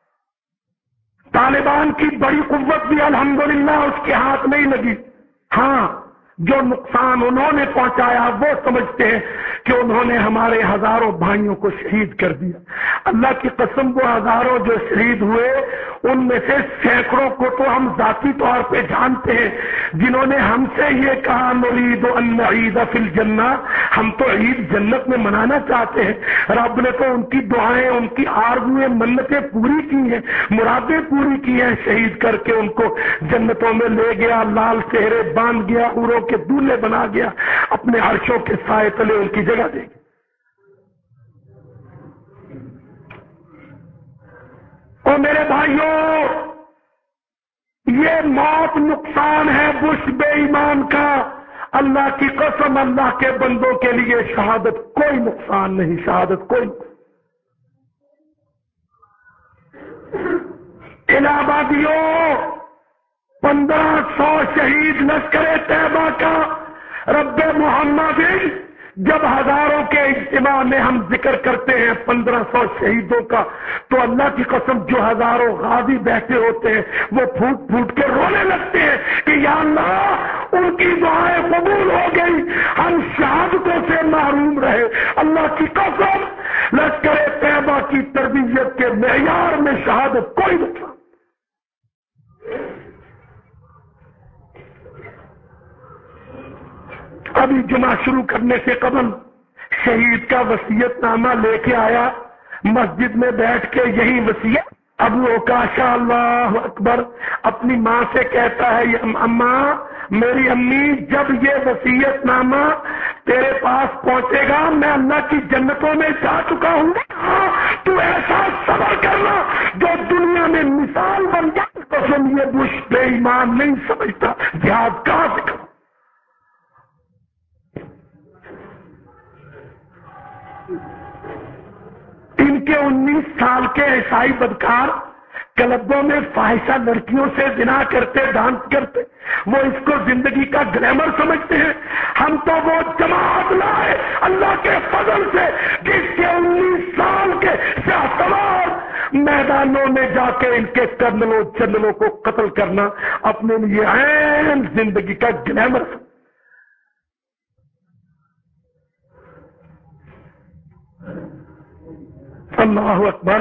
طالبان کی بڑی قوت بھی الحمدللہ اس کے ہاتھ نہیں لگی۔ ہاں، جو نقصان انہوں نے پہنچایا وہ سمجھتے ہیں کہ انہوں نے ہمارے ہزاروں بھائیوں کو شہید کر دیا۔ اللہ کی قسم وہ ہزاروں جو شہید ہوئے ان میں سے سینکڑوں کو تو ہم ذاتی طور پہ جانتے ہیں، جنہوں نے ہم سے یہ کہا نرید ان نعید فی الجنہ، ہم تو عید جنت میں منانا چاہتے ہیں۔ رب نے تو ان کی دعائیں، ان کی آرزویں، منتیں پوری کی ہیں، مرادیں پوری کی ہیں، شہید کر کے ان کو جنتوں میں لے گیا، لال چہرے باندھ گیا، اوروں کے دولہے بنا گیا، اپنے عرشوں کے سائے تلے ان کی جگہ دے گیا۔ اور میرے بھائیوں، یہ موت نقصان ہے بش بے ایمان کا۔ اللہ کی قسم، اللہ کے بندوں کے لیے شہادت کوئی نقصان نہیں، شہادت کوئی نقصان۔ الہ آبادیوں، پندرہ سو شہید لشکر طیبہ کا رب محمد، جب ہزاروں کے اجتماع میں ہم ذکر کرتے ہیں پندرہ سو شہیدوں کا، تو اللہ کی قسم جو ہزاروں غازی بیٹھے ہوتے ہیں وہ پھوٹ پھوٹ کے رونے لگتے ہیں کہ یا اللہ ان کی دعائیں قبول ہو گئی، ہم شہادتوں سے محروم رہے۔ اللہ کی قسم، لشکر طیبہ کی تربیت کے معیار میں شہادت کوئی نقصان۔ ابھی جمعہ شروع کرنے سے قبل شہید کا وصیت نامہ لے کے آیا، مسجد میں بیٹھ کے یہی وصیت ابو اوکاشا اللہ اکبر اپنی ماں سے کہتا ہے، اماں، میری امی، جب یہ وصیت نامہ تیرے پاس پہنچے گا میں اللہ کی جنتوں میں جا چکا ہوں، تو ایسا صبر کرنا جو دنیا میں مثال بن جائے۔ قسم، یہ بش بے ایمان نہیں سمجھتا جہاد کہاں سے کرو۔ ان کے انیس سال کے عیسائی بدکار کلبوں میں فاحشہ لڑکیوں سے زنا کرتے، ڈانس کرتے، وہ اس کو زندگی کا گلیمر سمجھتے ہیں۔ ہم تو وہ جماعت لائے اللہ کے فضل سے جس کے انیس سال کے سیاہ سوار میدانوں میں جا کے ان کے کرنلوں جنرلوں کو قتل کرنا اپنے لیے عین زندگی کا گلیمر سمجھتے۔ اللہ اکبر،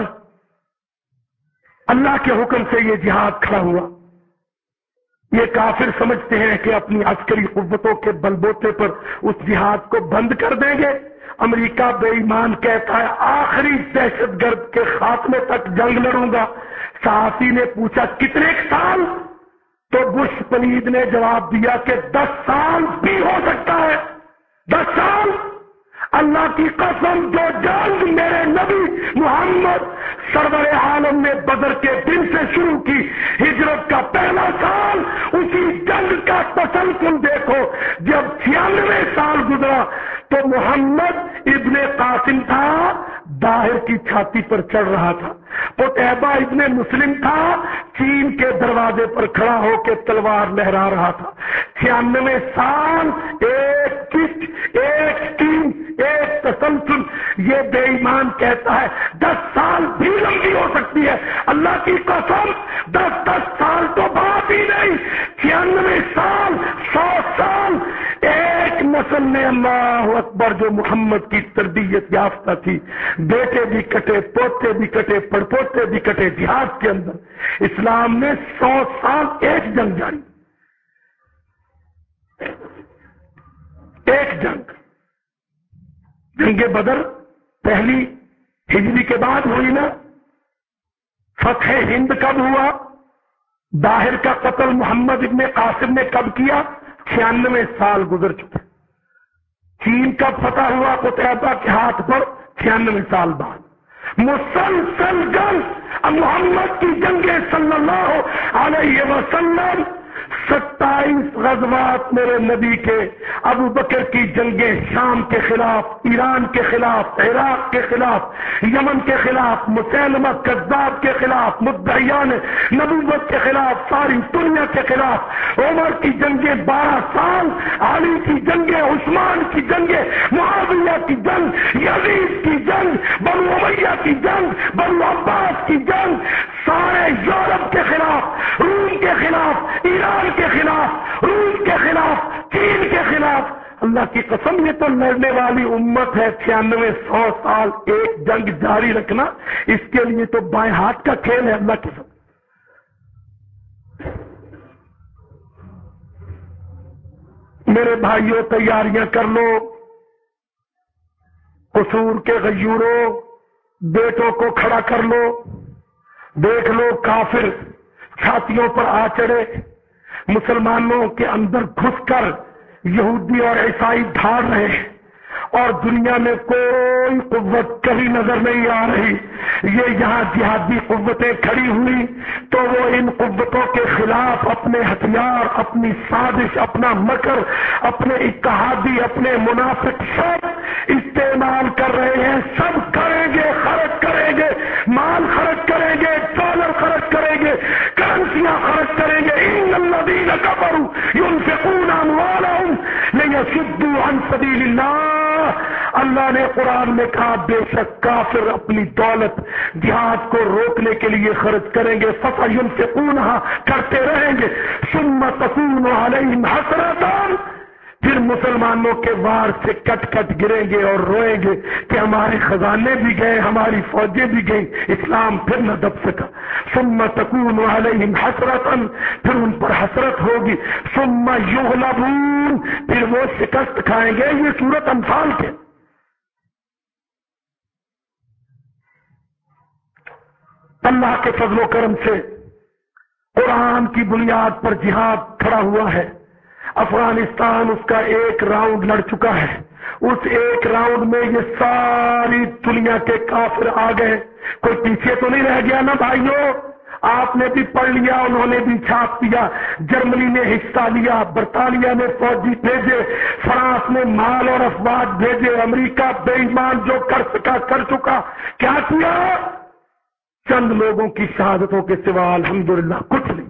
اللہ کے حکم سے یہ جہاد کھڑا ہوا۔ یہ کافر سمجھتے ہیں کہ اپنی عسکری قوتوں کے بلبوتے پر اس جہاد کو بند کر دیں گے۔ امریکہ بے ایمان کہتا ہے آخری دہشت گرد کے خاتمے تک جنگ لڑوں گا۔ صحافی نے پوچھا کتنے سال؟ تو بش پلید نے جواب دیا کہ دس سال بھی ہو سکتا ہے، دس سال۔ اللہ کی قسم، جو جنگ میرے نبی محمد سرور عالم نے بدر کے دن سے شروع کی، ہجرت کا پہلا سال، اسی جنگ کا تسلسل دیکھو۔ جب چھیانوے سال گزرا تو محمد ابن قاسم تھا، باہر کی چھاتی پر چڑھ رہا تھا۔ قتیبہ ابن مسلم تھا، چین کے دروازے پر کھڑا ہو کے تلوار لہرا رہا تھا۔ چھیانوے سال، ایک کچ، ایک ٹیم، ایک تصور तसलसल, ये बेईमान कहता है दस साल भी लंबी हो सकती है। अल्लाह की कसम, दस दस साल तो बात ही नहीं, छियानवे साल, सौ साल। एक नस्ल ने, अल्लाह अकबर, जो मोहम्मद की तरबियत याफ्ता थी, बेटे भी कटे, पोते भी कटे, पड़पोते भी कटे जिहाद के अंदर। इस्लाम ने सौ साल एक जंग जारी, एक जंग, जंगे बदर पहली हिजरी के बाद हुई ना। फतह हिंद कब हुआ? दाहिर का कत्ल मोहम्मद इब्ने कासिम ने कब किया? छियानवे साल गुजर चुके। चीन का फतह हुआ कुतैबा के हाथ पर छियानवे साल बाद। मुसलसल जंग मोहम्मद की जंगे सल्लल्लाहु अलैहि वसल्लम, सत्ताईस गज़वात मेरे नबी के, अबू बकर की जंगें शाम के खिलाफ, ईरान के खिलाफ, इराक के खिलाफ, यमन के खिलाफ, मुसैलमा कज़्ज़ाब के खिलाफ, मुद्दईयान नबूवत के खिलाफ, सारी दुनिया के खिलाफ। उमर की जंगें बारह साल, अली की जंगें, उस्मान की जंगें, मुआविया की जंग, यजीद की जंग, बनु उमैया की जंग, बनु अब्बास की जंग, सारे यूरोप के खिलाफ, रूम के खिलाफ, ईरान के खिलाफ, रूस के खिलाफ, चीन के खिलाफ। अल्लाह की कसम, ये तो लड़ने वाली उम्मत है। छियानवे सौ साल एक जंग जारी रखना, इसके लिए तो बाएं हाथ का खेल है। अल्लाह की कसम, मेरे भाइयों तैयारियां कर लो। कसूर के गयूरों, बेटों को खड़ा कर लो। देख लो काफिर छातियों पर आ चढ़े, मुसलमानों के अंदर घुसकर यहूदी और ईसाई ढाल रहे हैं, और दुनिया में कोई कुव्वत कहीं नजर नहीं आ रही। ये यहाँ जिहादी कुव्वतें खड़ी हुई तो वो इन कुव्वतों के खिलाफ अपने हथियार, अपनी साजिश, अपना मकर, अपने इत्तेहादी, अपने मुनाफिक सब इस्तेमाल कर रहे हैं। सब करेंगे, खर्च करेंगे, माल खर्च करेंगे, डॉलर खर्च करेंगे, करेंसियां खर्च करेंगे। इन्नल्लज़ीना कफरू युनफिकूना अम्वालहुम लियसुद्दू अन सबीलिल्लाह। अल्लाह ने कुरान में कहा, बेशक काफिर अपनी दौलत जिहाद को रोकने के लिए खर्च करेंगे। फसयुनफिकूनहा, करते रहेंगे। सुम्मा तकूनु अलैहिम हसरतन, फिर मुसलमानों के वार से कट कट गिरेंगे और रोएंगे कि हमारे खजाने भी गए, हमारी फौजें भी गई, इस्लाम फिर न दब सका। सुम्मा तकूनु अलैहिम हसरतन, फिर उन पर हसरत होगी। सुम्मा युग़लबून, फिर वो शिकस्त खाएंगे। ये सूरत अम्फाल के। अल्लाह के फजलो करम से कुरान की बुनियाद पर जिहाद खड़ा हुआ है। अफगानिस्तान उसका एक राउंड लड़ चुका है। उस एक राउंड में ये सारी दुनिया के काफिर आ गए। कोई पीछे तो नहीं रह गया ना भाइयों? आपने भी पढ़ लिया, उन्होंने भी छाप दिया। जर्मनी ने हिस्सा लिया, बरतानिया ने फौजी भेजे, फ्रांस ने माल और अफवाज भेजे, अमेरिका बेईमान जो कर सका कर चुका। क्या किया? चंद लोगों की शहादतों के सिवा अल्हम्दुलिल्लाह कुछ नहीं।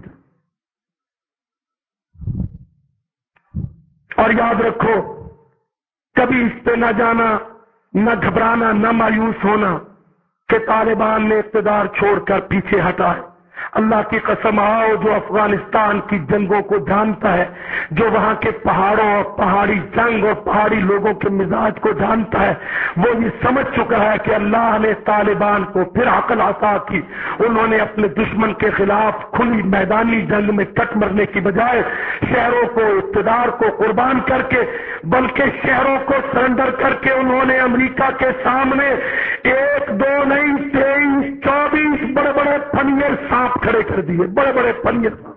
और याद रखो, कभी इस पे न जाना, न घबराना, न मायूस होना कि तालिबान ने इक़्तिदार छोड़कर पीछे हटाए। अल्लाह की कसम, आओ, जो अफगानिस्तान की जंगों को जानता है, जो वहां के पहाड़ों और पहाड़ी जंग और पहाड़ी लोगों के मिजाज को जानता है, वो ये समझ चुका है कि अल्लाह ने तालिबान को फिर अकल अता की। उन्होंने अपने दुश्मन के खिलाफ खुली मैदानी जंग में कट मरने की बजाय शहरों को, इक़्तिदार को कुर्बान करके, बल्कि शहरों को सरेंडर करके उन्होंने अमेरिका के सामने एक दो नहीं तेईस चौबीस बड़े बड़े फनियर सांप खड़े कर दिए। बड़े बड़े फनियर सांप।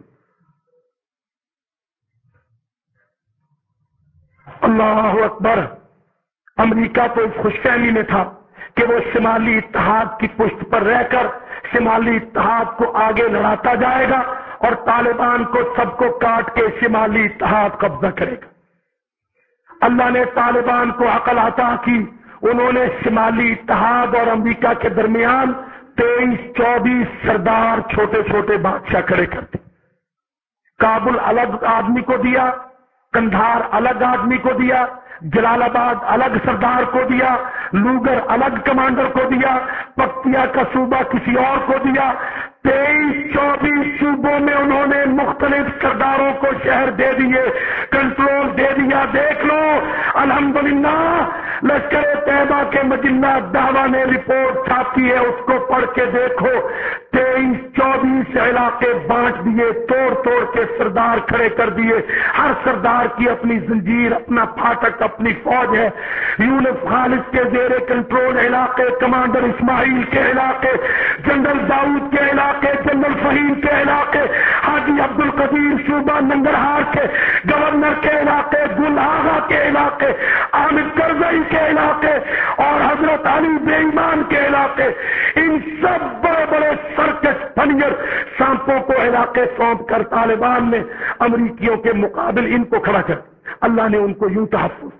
अल्लाह अकबर। अमेरिका तो इस खुशफहमी में था कि वो शिमाली इत्तेहाद की पुष्ट पर रहकर शिमाली इत्तेहाद को आगे लड़ाता जाएगा और तालिबान को सबको काट के शिमाली इत्तेहाद कब्जा करेगा। अल्लाह ने तालिबान को अकल अता की। उन्होंने शिमाली इत्तेहाद और अमेरिका के दरमियान तेईस चौबीस सरदार, छोटे छोटे बादशाह खड़े कर दिए। काबुल अलग आदमी को दिया, कंधार अलग आदमी को दिया, जलालाबाद अलग सरदार को दिया, لوگر الگ کمانڈر کو دیا، پکتیا کا صوبہ کسی اور کو دیا، تیئیس چوبیس صوبوں میں انہوں نے مختلف سرداروں کو شہر دے دیے، کنٹرول دے دیا۔ دیکھ لو الحمدللہ لشکر طیبہ کے مجلہ دعویٰ نے رپورٹ چھاپی ہے، اس کو پڑھ کے دیکھو، تیئیس چوبیس علاقے بانٹ دیے، توڑ توڑ کے سردار کھڑے کر دیے، ہر سردار کی اپنی زنجیر، اپنا پھاٹک، اپنی فوج ہے۔ یونس خالد کے زیر کنٹرول علاقے، کمانڈر اسماعیل کے علاقے، جنرل داؤد کے علاقے، جنرل فہیم کے علاقے، حاجی عبد القدیر صوبہ ننگرہار کے گورنر کے علاقے، گل آغا کے علاقے، عامر کرزئی کے علاقے اور حضرت علی بے ایمان کے علاقے، ان سب بڑے بڑے سرکش پنیر سانپوں کو علاقے سونپ کر طالبان نے امریکیوں کے مقابل ان کو کھڑا کر، اللہ نے ان کو یوں تحفظ۔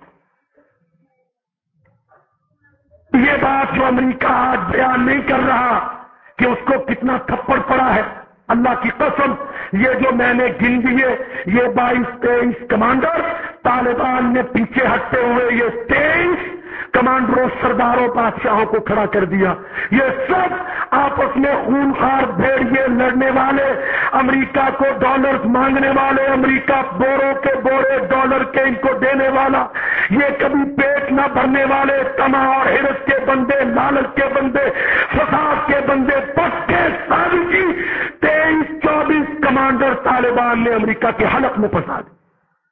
یہ بات جو امریکہ آج بیان نہیں کر رہا کہ اس کو کتنا تھپڑ پڑا ہے، اللہ کی قسم یہ جو میں نے گن دیے، یہ بائیس تیئیس کمانڈر طالبان نے پیچھے ہٹتے ہوئے یہ تیئیس کمانڈروں سرداروں بادشاہوں کو کھڑا کر دیا۔ یہ سب آپس میں خون خار بھیڑیے لڑنے والے، امریکہ کو ڈالرز مانگنے والے، امریکہ بوروں کے بورے ڈالر کے ان کو دینے والا، یہ کبھی پیٹ نہ بھرنے والے، طمع اور حرص کے بندے، لالچ کے بندے، فساد کے بندے، پکے سازشی تیئیس چوبیس کمانڈر طالبان نے امریکہ کے حلق میں پھنسا دی،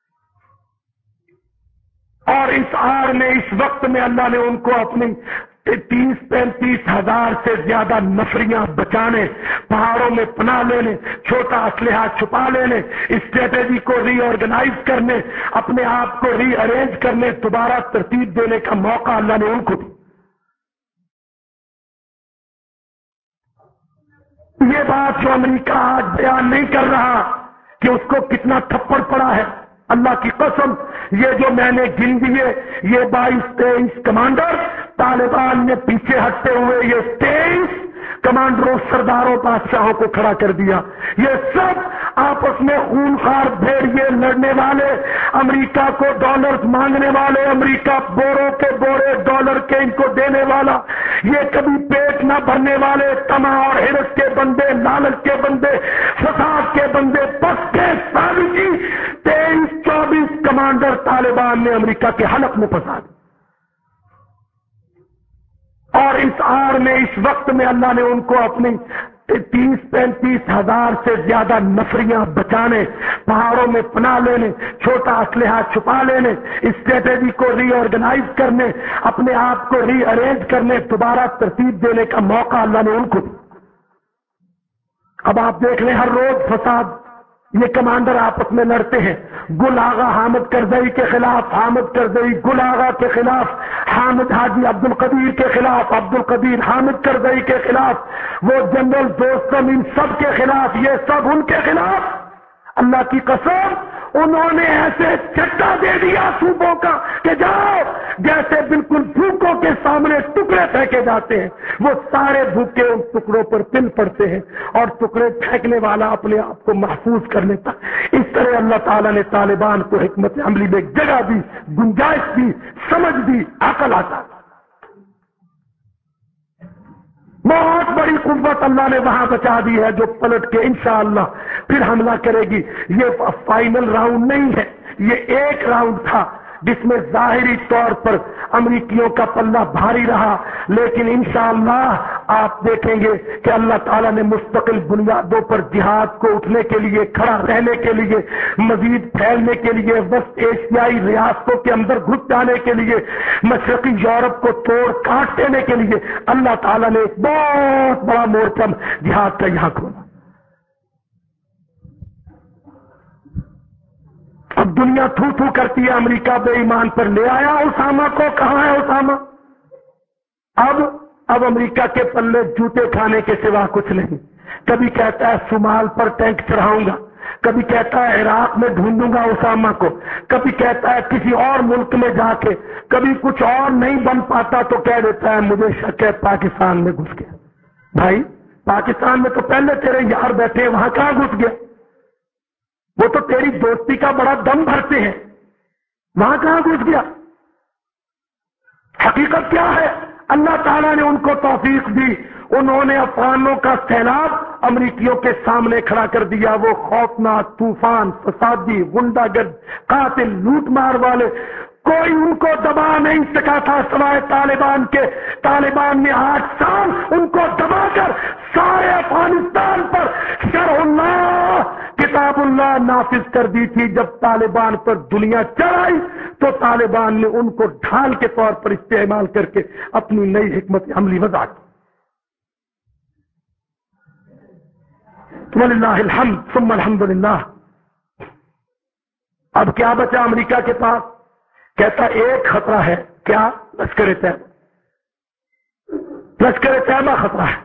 اور اس آڑ میں اس وقت میں اللہ نے ان کو اپنی تیس پینتیس ہزار سے زیادہ نفریاں بچانے، پہاڑوں میں پناہ لینے، چھوٹا اسلحہ چھپا لینے، اسٹریٹجی کو ری آرگنائز کرنے، اپنے آپ کو ری ارینج کرنے، دوبارہ ترتیب دینے کا موقع اللہ نے ان کو دی۔ یہ بات جو امریکہ آج بیان نہیں کر رہا کہ اس کو کتنا تھپڑ پڑا ہے، اللہ کی قسم یہ جو میں نے گن دیے، یہ بائیس تیئیس کمانڈر طالبان نے پیچھے ہٹتے ہوئے یہ تیئیس کمانڈروں سرداروں بادشاہوں کو کھڑا کر دیا۔ یہ سب آپس میں خون خار بھیڑیے لڑنے والے، امریکہ کو ڈالرز مانگنے والے، امریکہ بوروں کے بورے ڈالر کے ان کو دینے والا، یہ کبھی پیٹ نہ بھرنے والے، طمع اور حرص کے بندے، لالچ کے بندے، فساد کے بندے، پکے سازشی تیئیس چوبیس کمانڈر طالبان نے امریکہ کے حلق میں پھنسا دی، اور اس آڑ میں اس وقت میں اللہ نے ان کو اپنی تیس پینتیس ہزار سے زیادہ نفریاں بچانے، پہاڑوں میں پناہ لینے، چھوٹا اسلحہ چھپا لینے، اسٹریٹجی کو ری آرگنائز کرنے، اپنے آپ کو ری ارینج کرنے، دوبارہ ترتیب دینے کا موقع اللہ نے ان کو دی۔ اب آپ دیکھ لیں ہر روز فساد، یہ کمانڈر آپس میں لڑتے ہیں، گل آغا حامد کرزئی کے خلاف حامد کرزئی، گل آغا کے خلاف حامد حاجی عبد القدیر کے خلاف عبد القدیر حامد کرزئی کے خلاف، وہ جنرل دوستم ان سب کے خلاف، یہ سب ان کے خلاف۔ اللہ کی قسم انہوں نے ایسے چٹا دے دیا صوبوں کا کہ جاؤ، جیسے بالکل بھوکوں کے سامنے ٹکڑے پھینکے جاتے ہیں، وہ سارے بھوکے ان ٹکڑوں پر پل پڑتے ہیں اور ٹکڑے پھینکنے والا اپنے آپ کو محفوظ کر لیتا۔ اس طرح اللہ تعالیٰ نے طالبان کو حکمت عملی میں جگہ دی، گنجائش دی، سمجھ دی، عقل آتا۔ بہت بڑی قوت اللہ نے وہاں بچا دی ہے جو پلٹ کے انشاءاللہ پھر حملہ کرے گی۔ یہ فائنل راؤنڈ نہیں ہے، یہ ایک راؤنڈ تھا جس میں ظاہری طور پر امریکیوں کا پلہ بھاری رہا، لیکن انشاءاللہ آپ دیکھیں گے کہ اللہ تعالیٰ نے مستقل بنیادوں پر جہاد کو اٹھنے کے لیے، کھڑا رہنے کے لیے، مزید پھیلنے کے لیے، وسط ایشیائی ریاستوں کے اندر گھس جانے کے لیے، مشرقی یورپ کو توڑ کاٹ دینے کے لیے اللہ تعالیٰ نے ایک بہت بڑا مورچہ جہاد کا یہاں کھولا۔ اب دنیا تھو تھو کرتی ہے امریکہ بے ایمان پر، لے آیا اسامہ کو، کہاں ہے اسامہ؟ اب اب امریکہ کے پلے جوتے کھانے کے سوا کچھ نہیں۔ کبھی کہتا ہے صومال پر ٹینک چڑھاؤں گا، کبھی کہتا ہے عراق میں ڈھونڈوں گا اسامہ کو، کبھی کہتا ہے کسی اور ملک میں جا کے، کبھی کچھ اور نہیں بن پاتا تو کہہ دیتا ہے مجھے شک ہے پاکستان میں گھس گیا۔ بھائی پاکستان میں تو پہلے تیرے یار بیٹھے ہیں، وہاں کہاں گھس گیا؟ وہ تو تیری دوستی کا بڑا دم بھرتے ہیں، وہاں کہاں گھس گیا؟ حقیقت کیا ہے؟ اللہ تعالیٰ نے ان کو توفیق دی، انہوں نے افغانوں کا سیلاب امریکیوں کے سامنے کھڑا کر دیا۔ وہ خوفناک طوفان، فسادی، غنڈہ گرد، قاتل، لوٹ مار والے، کوئی ان کو دبا نہیں سکا تھا سوائے طالبان کے۔ طالبان نے آٹھ سال ان کو دبا کر سارے افغانستان پر شرع اللہ، کتاب اللہ نافذ کر دی تھی۔ جب طالبان پر دنیا چڑھائی تو طالبان نے ان کو ڈھال کے طور پر استعمال کر کے اپنی نئی حکمت عملی وضع کی۔ وللہ الحمد ثم الحمدللہ۔ اب کیا بچا امریکہ کے پاس؟ کہتا ایک خطرہ ہے، کیا؟ لشکر طیبہ۔ لشکر طیبہ خطرہ ہے۔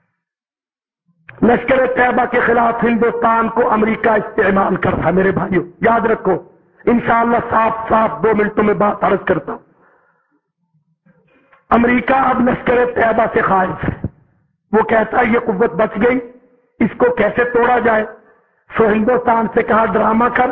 لشکر طیبہ کے خلاف ہندوستان کو امریکہ استعمال کر رہا ہے۔ میرے بھائیوں یاد رکھو، انشاءاللہ صاف صاف دو منٹوں میں بات عرض کرتا ہوں۔ امریکہ اب لشکر طیبہ سے خائف ہے۔ وہ کہتا ہے یہ قوت بچ گئی، اس کو کیسے توڑا جائے؟ سو ہندوستان سے کہا ڈرامہ کر۔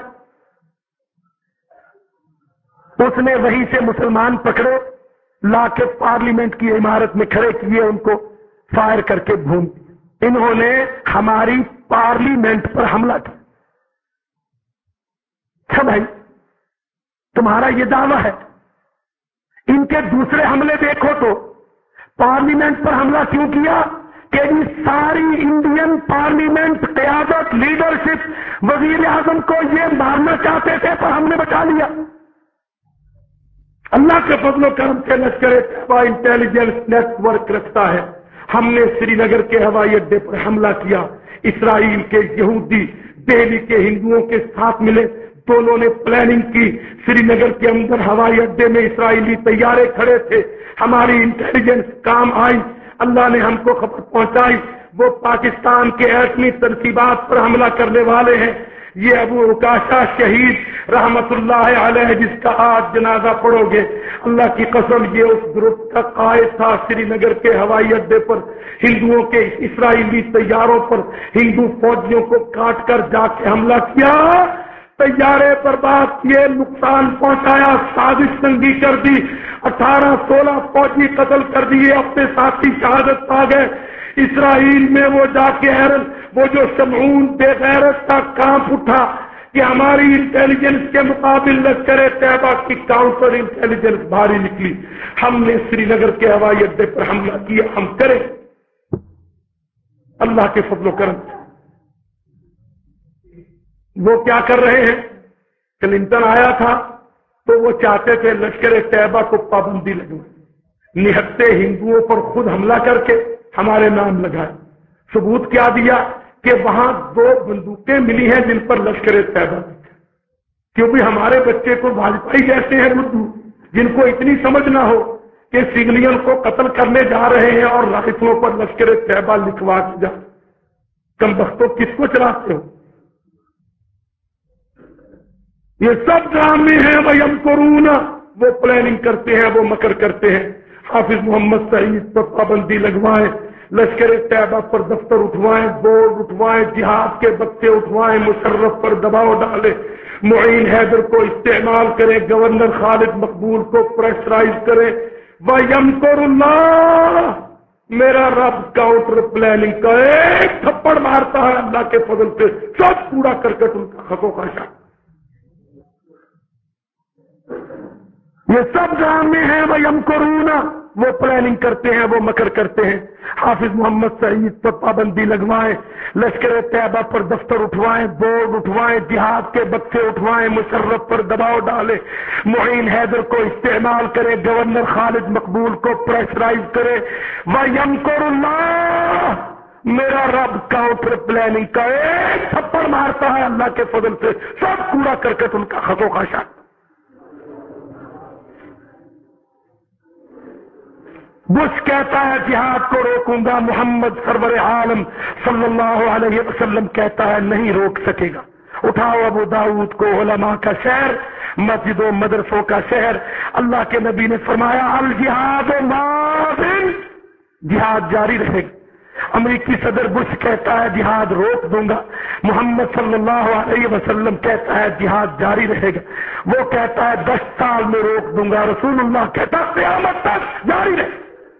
اس نے وہیں سے مسلمان پکڑے، لا کے پارلیمنٹ کی عمارت میں کھڑے کیے، ان کو فائر کر کے بھون دیا۔ انہوں نے ہماری پارلیمنٹ پر حملہ کیا۔ اچھا بھائی، تمہارا یہ دعویٰ ہے، ان کے دوسرے حملے دیکھو تو پارلیمنٹ پر حملہ کیوں کیا؟ کہ ساری انڈین پارلیمنٹ، قیادت، لیڈرشپ، وزیر اعظم کو یہ مارنا چاہتے تھے پر ہم نے بچا لیا۔ اللہ کے فضل و کرم سے Lashkar Taiba intelligence net work رکھتا ہے۔ ہم نے سری نگر کے ہوائی اڈے پر حملہ کیا، اسرائیل کے یہودی دہلی کے ہندوؤں کے ساتھ ملے، دونوں نے پلاننگ کی۔ سری نگر کے اندر ہوائی اڈے میں اسرائیلی طیارے کھڑے تھے، ہماری انٹیلیجنس کام آئی، اللہ نے ہم کو خبر پہنچائی وہ پاکستان کے ایٹمی ترتیبات پر حملہ کرنے والے ہیں۔ یہ ابو عکاشہ شہید رحمت اللہ علیہ، جس کا آج جنازہ پڑھو گے، اللہ کی قسم یہ اس گروپ کا قائد تھا۔ سری نگر کے ہوائی اڈے پر ہندوؤں کے اسرائیلی طیاروں پر ہندو فوجیوں کو کاٹ کر جا کے حملہ کیا، طیارے برباد کیے، نقصان پہنچایا، سازش تنگی کر دی، اٹھارہ سولہ فوجی قتل کر دیے، اپنے ساتھی شہادت پا گئے۔ اسرائیل میں وہ جا کے حیرت، وہ جو شمعون بے غیرت کا کانپ اٹھا کہ ہماری انٹیلیجنس کے مقابل لشکر طیبہ کی کاؤنٹر انٹیلیجنس بھاری نکلی۔ ہم نے سری نگر کے ہوائی اڈے پر حملہ کیا، ہم کریں اللہ کے فضل و کرم سے۔ وہ کیا کر رہے ہیں؟ کلنٹن آیا تھا تو وہ چاہتے تھے لشکر طیبہ کو پابندی لگائے، نہتے ہندوؤں پر خود حملہ کر کے ہمارے نام لگائے۔ ثبوت کیا دیا کہ وہاں دو بندوقیں ملی ہیں جن پر لشکر طیبہ، کیونکہ ہمارے بچے کو واجپئی جیسے ہیں بدھو، جن کو اتنی سمجھ نہ ہو کہ سگنین کو قتل کرنے جا رہے ہیں اور رائفلوں پر لشکر طیبہ لکھوا کے جا۔ کم بختوں کس کو چلاتے ہو؟ یہ سب ڈرامے ہیں، وہ یمکرون، وہ پلاننگ کرتے ہیں، وہ مکر کرتے ہیں۔ حافظ محمد سعید پر پابندی لگوائیں، لشکر طیبہ پر دفتر اٹھوائیں، بورڈ اٹھوائیں، جہاد کے بچے اٹھوائیں، مشرف پر دباؤ ڈالیں، معین حیدر کو استعمال کریں، گورنر خالد مقبول کو پریشرائز کریں۔ وَيَمْكُرُ اللَّهُ، میرا رب کاؤنٹر پلاننگ کا ایک تھپڑ مارتا ہے اللہ کے فضل سے، سب کوڑا کرکٹ ان کا خطوں کا شاہ۔ یہ سب ڈرامے ہیں، وہ یمکرون، وہ پلاننگ کرتے ہیں، وہ مکر کرتے ہیں۔ حافظ محمد سعید پر پابندی لگوائیں، لشکر طیبہ پر دفتر اٹھوائیں، بورڈ اٹھوائیں، جہاد کے بچے اٹھوائیں، مشرف پر دباؤ ڈالیں، معین حیدر کو استعمال کریں، گورنر خالد مقبول کو پریشرائز کریں۔ وَيَمْكُرُ اللَّهُ، میرا رب کاؤنٹر پلاننگ کا ایک تھپڑ مارتا ہے اللہ کے فضل سے، سب کوڑا کرکٹ ان کا خطوں کا شاہ۔ بش کہتا ہے جہاد کو روکوں گا، محمد سرور عالم صلی اللہ علیہ وسلم کہتا ہے نہیں روک سکے گا۔ اٹھاؤ ابو داؤد کو، علماء کا شہر، مسجد و مدرسوں کا شہر۔ اللہ کے نبی نے فرمایا الجہاد ماضٍ، جہاد جاری رہے گا۔ امریکی صدر بش کہتا ہے جہاد روک دوں گا، محمد صلی اللہ علیہ وسلم کہتا ہے جہاد جاری رہے گا، وہ کہتا ہے دس سال میں روک دوں گا، رسول اللہ کہتا ہے قیامت تک جاری رہے۔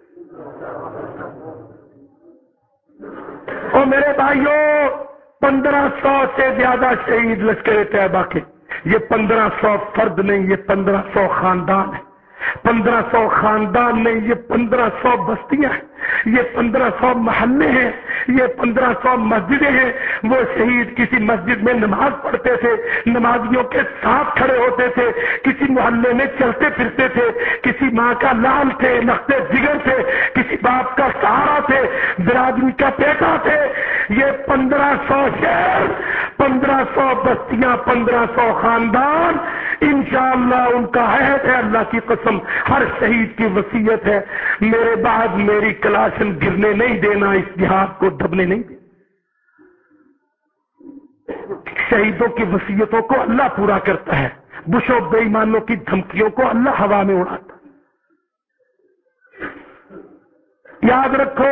اور میرے بھائیوں، پندرہ سو سے زیادہ شہید لشکر طیبہ کے، یہ پندرہ سو فرد نہیں، یہ پندرہ سو خاندان ہے، پندرہ سو خاندان نہیں، یہ پندرہ سو بستیاں ہیں، یہ پندرہ سو محلے ہیں، یہ پندرہ سو مسجدیں ہیں۔ وہ شہید کسی مسجد میں نماز پڑھتے تھے، نمازیوں کے ساتھ کھڑے ہوتے تھے، کسی محلے میں چلتے پھرتے تھے، کسی ماں کا لال تھے، لختے جگر تھے، کسی باپ کا سہارا تھے، برادری کا بیٹا تھے۔ یہ پندرہ سو شہر، پندرہ سو بستیاں، پندرہ سو خاندان، انشاءاللہ ان کا عہد ہے، اللہ کی قسم ہر شہید کی وصیت ہے، میرے بعد میری کلاشن گرنے نہیں دینا، اس جہاد کو دبنے نہیں دینا۔ شہیدوں کی وصیتوں کو اللہ پورا کرتا ہے، بش و بے ایمانوں کی دھمکیوں کو اللہ ہوا میں اڑاتا ہے۔ یاد رکھو،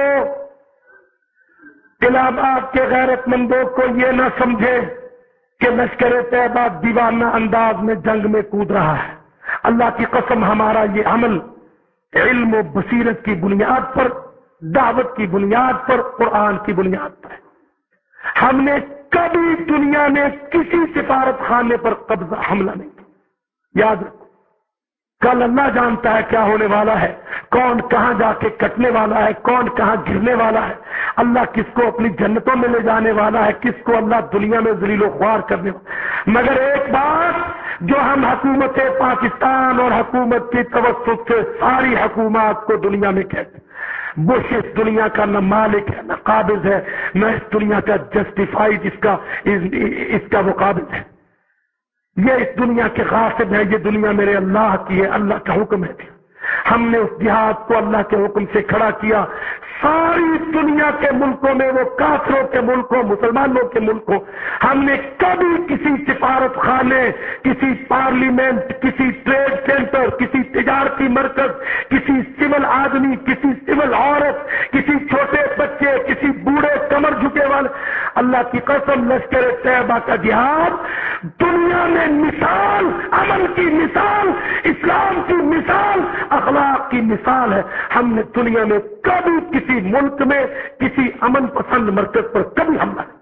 الہ آباد کے غیرت مندوں کو یہ نہ سمجھے کہ لشکر طیبہ دیوانہ انداز میں جنگ میں کود رہا ہے۔ اللہ کی قسم ہمارا یہ عمل علم و بصیرت کی بنیاد پر، دعوت کی بنیاد پر، قرآن کی بنیاد پر ہے۔ ہم نے کبھی دنیا میں کسی سفارت خانے پر قبضہ حملہ نہیں کیا۔ یاد رکھو، کل اللہ جانتا ہے کیا ہونے والا ہے، کون کہاں جا کے کٹنے والا ہے، کون کہاں گرنے والا ہے، اللہ کس کو اپنی جنتوں میں لے جانے والا ہے، کس کو اللہ دنیا میں ذلیل و خوار کرنے والا۔ مگر ایک بات جو ہم حکومت پاکستان اور حکومت کی توسط سے ساری حکومات کو دنیا میں کہتے ہیں، بش اس دنیا کا نہ مالک ہے، نہ قابض ہے، نہ اس دنیا کا جسٹیفائڈ اس کا اس کا وہ قابض ہے۔ یہ اس دنیا کے غاصب ہے، یہ دنیا میرے اللہ کی ہے، اللہ کا حکم ہے۔ ہم نے اس جہاد کو اللہ کے حکم سے کھڑا کیا۔ ساری دنیا کے ملکوں میں، وہ کافروں کے ملکوں، مسلمانوں کے ملکوں، ہم نے کبھی کسی سفارت خانے، کسی پارلیمنٹ، کسی ٹریڈ سینٹر، کسی تجارتی مرکز، کسی سول آدمی، کسی سول عورت، کسی چھوٹے بچے، کسی بوڑھے کمر جھکے والے، اللہ کی قسم لشکر طیبہ کا جہاد دنیا میں مثال، امن کی مثال، اسلام کی مثال، اخلاق کی مثال ہے۔ ہم نے دنیا میں کبھی کسی ملک میں کسی امن پسند مرکز پر کبھی حملہ نہیں۔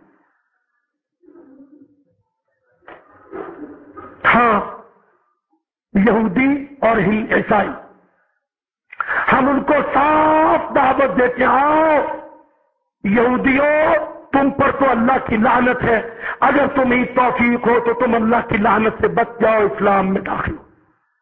ہاں، یہودی اور عیسائی، ہم ان کو صاف دعوت دیتے ہیں، آؤ یہودیوں، تم پر تو اللہ کی لعنت ہے، اگر تمہیں توفیق ہو تو تم اللہ کی لعنت سے بچ جاؤ، اسلام میں داخل ہو۔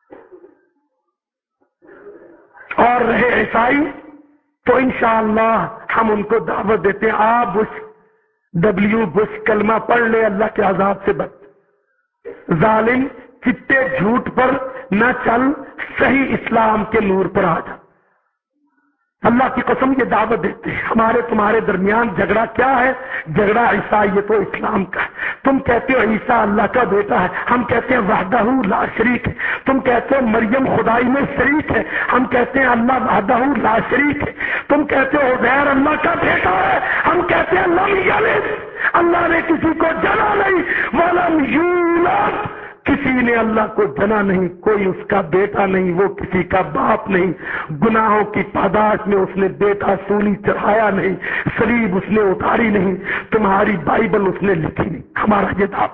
اور رہے عیسائی تو انشاءاللہ ہم ان کو دعوت دیتے ہیں، آپ بش ڈبلیو بش کلمہ پڑھ لے، اللہ کے عذاب سے بچ، ظالم چٹے جھوٹ پر نہ چل، صحیح اسلام کے نور پر آ جا۔ اللہ کی قسم یہ دعوت دیتے ہیں۔ ہمارے تمہارے درمیان جھگڑا کیا ہے؟ جھگڑا عیسائیت و اسلام کا ہے۔ تم کہتے ہو عیسیٰ اللہ کا بیٹا ہے، ہم کہتے ہیں وحدہ لا شریک ہے۔ تم کہتے ہو مریم خدائی میں شریک ہے، ہم کہتے ہیں اللہ وحدہ لا شریک ہے۔ تم کہتے ہو عزیر اللہ کا بیٹا ہے، ہم کہتے ہیں لم یلد، اللہ نے کسی کو جنا نہیں، ولم یولد، کسی نے اللہ کو جنا نہیں، کوئی اس کا بیٹا نہیں، وہ کسی کا باپ نہیں، گناہوں کی پاداش میں اس نے بیٹا سولی چڑھایا نہیں، صلیب اس نے اتاری نہیں، تمہاری بائبل اس نے لکھی نہیں۔ ہمارا یہ دعویٰ،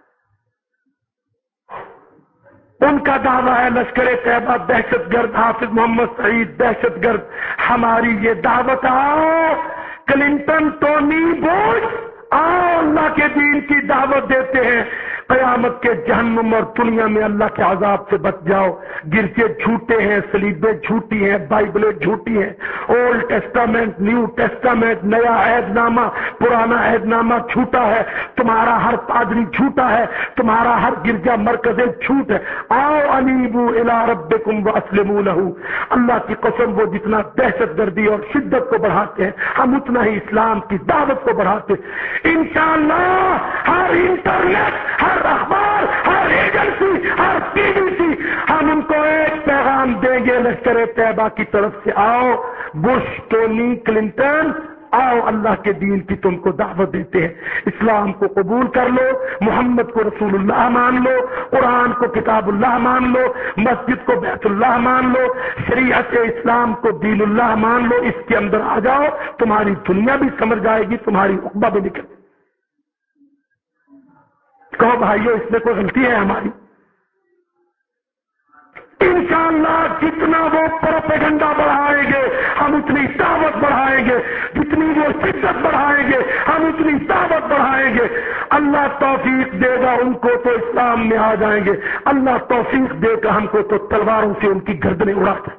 ان کا دعویٰ ہے لشکر طیبہ دہشت گرد، حافظ محمد سعید دہشت گرد۔ ہماری یہ دعوت، آؤ کلنٹن، ٹونی بوش، آؤ اللہ کے دین کی دعوت دیتے ہیں، قیامت کے جہنم اور دنیا میں اللہ کے عذاب سے بچ جاؤ۔ گرجے جھوٹے ہیں، صلیبیں جھوٹی ہیں، بائبلیں جھوٹی ہیں، اولڈ ٹیسٹامنٹ، نیو ٹیسٹامنٹ، نیا عہد نامہ، پرانا عہد نامہ جھوٹا ہے، تمہارا ہر پادری جھوٹا ہے، تمہارا ہر گرجا مرکز جھوٹ ہے۔ آؤ انیبوا الی ربکم واسلموا لہ، اللہ کی قسم وہ جتنا دہشت گردی اور شدت کو بڑھاتے ہیں، ہم اتنا ہی اسلام کی دعوت کو بڑھاتے ہیں۔ انشاءاللہ ہر انٹرنیٹ، ہر اخبار، ہر ایجنسی، ہر ٹی وی سی، ہم ان کو ایک پیغام دیں گے لشکر طیبہ کی طرف سے، آؤ بش، ٹونی، کلنٹن، آؤ اللہ کے دین کی تم کو دعوت دیتے ہیں، اسلام کو قبول کر لو، محمد کو رسول اللہ مان لو، قرآن کو کتاب اللہ مان لو، مسجد کو بیت اللہ مان لو، شریعت اسلام کو دین اللہ مان لو، اس کے اندر آ جاؤ، تمہاری دنیا بھی سمجھ جائے گی، تمہاری عقبہ بھی نکل۔ کہو بھائیو اس میں کوئی غلطی ہے ہماری؟ انشاءاللہ جتنا وہ پروپیگنڈا بڑھائیں گے ہم اتنی دعوت بڑھائیں گے، جتنی وہ شدت بڑھائیں گے ہم اتنی دعوت بڑھائیں گے۔ اللہ توفیق دے گا ان کو تو اسلام میں آ جائیں گے، اللہ توفیق دے گا ہم کو تو تلواروں سے ان کی گردنیں اڑا دیں۔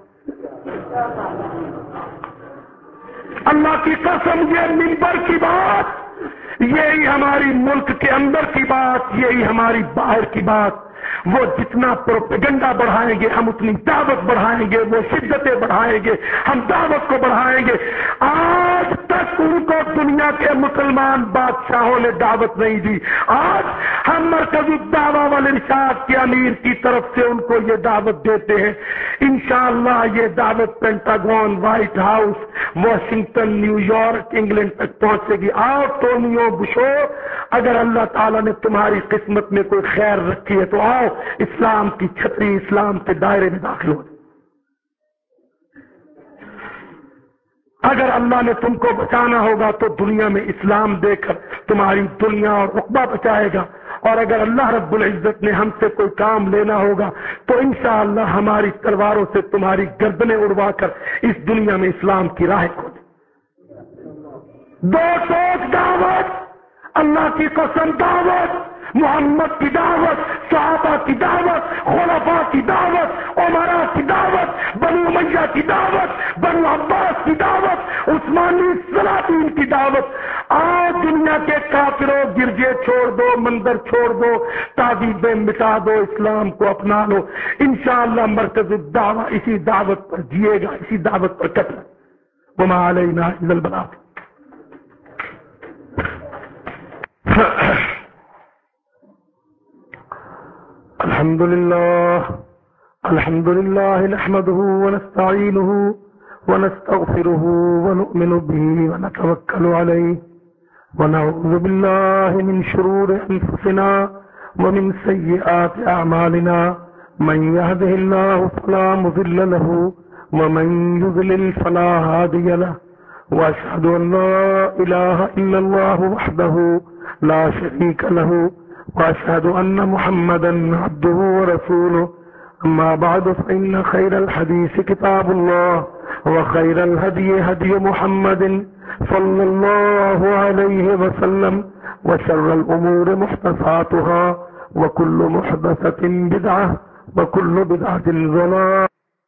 اللہ کی قسم یہ منبر کی بات، یہی ہماری ملک کے اندر کی بات، یہی ہماری باہر کی بات، وہ جتنا پروپیگنڈا بڑھائیں گے ہم اتنی دعوت بڑھائیں گے، وہ شدتیں بڑھائیں گے ہم دعوت کو بڑھائیں گے۔ آج تک ان کو دنیا کے مسلمان بادشاہوں نے دعوت نہیں دی، آج ہم مرکز الدعوہ والارشاد کے امیر کی طرف سے ان کو یہ دعوت دیتے ہیں۔ انشاءاللہ یہ دعوت Pentagon, White House, Washington, New York, England تک پہنچے گی۔ آؤ ٹونیو بشو، اگر اللہ تعالیٰ نے تمہاری قسمت میں کوئی خیر رکھی ہے تو آؤ اسلام کی چھتری، اسلام کے دائرے میں داخل ہو۔ اگر اللہ نے تم کو بچانا ہوگا تو دنیا میں اسلام دے کر تمہاری دنیا اور عقبہ بچائے گا، اور اگر اللہ رب العزت نے ہم سے کوئی کام لینا ہوگا تو انشاءاللہ ہماری تلواروں سے تمہاری گردنیں اڑوا کر اس دنیا میں اسلام کی راہ کھولے۔ دو ٹوک دعوت، اللہ کی قسم دعوت، محمد کی دعوت، صحابہ کی دعوت، خلفاء کی دعوت، عمراء کی دعوت، بنو امیہ کی دعوت، بنو عباس کی دعوت، عثمانی سلاطین کی دعوت۔ آج دنیا کے کافروں گرجے چھوڑ دو، مندر چھوڑ دو، تعظیمیں مٹا دو، اسلام کو اپنا لو، انشاءاللہ مرکز الدعوہ اسی دعوت پر جیے گا، اسی دعوت پر کٹے۔ وما علینا الا البلاغ۔ الحمد لله الحمد لله نحمده ونستعينه ونستغفره ونؤمن به ونتوكل عليه ونعوذ بالله من شرور أنفسنا ومن سيئات أعمالنا، من يهده الله فلا مضل له ومن يضلل فلا هادي له، وأشهد أن لا إله إلا الله وحده لا شريك له، وأشهد أن محمدا عبده ورسوله، أما بعد فإن خير الحديث كتاب الله، وخير الهدي هدي محمد صلى الله عليه وسلم، وشر الأمور محدثاتها، وكل محدثة بدعة، وكل بدعة ضلالة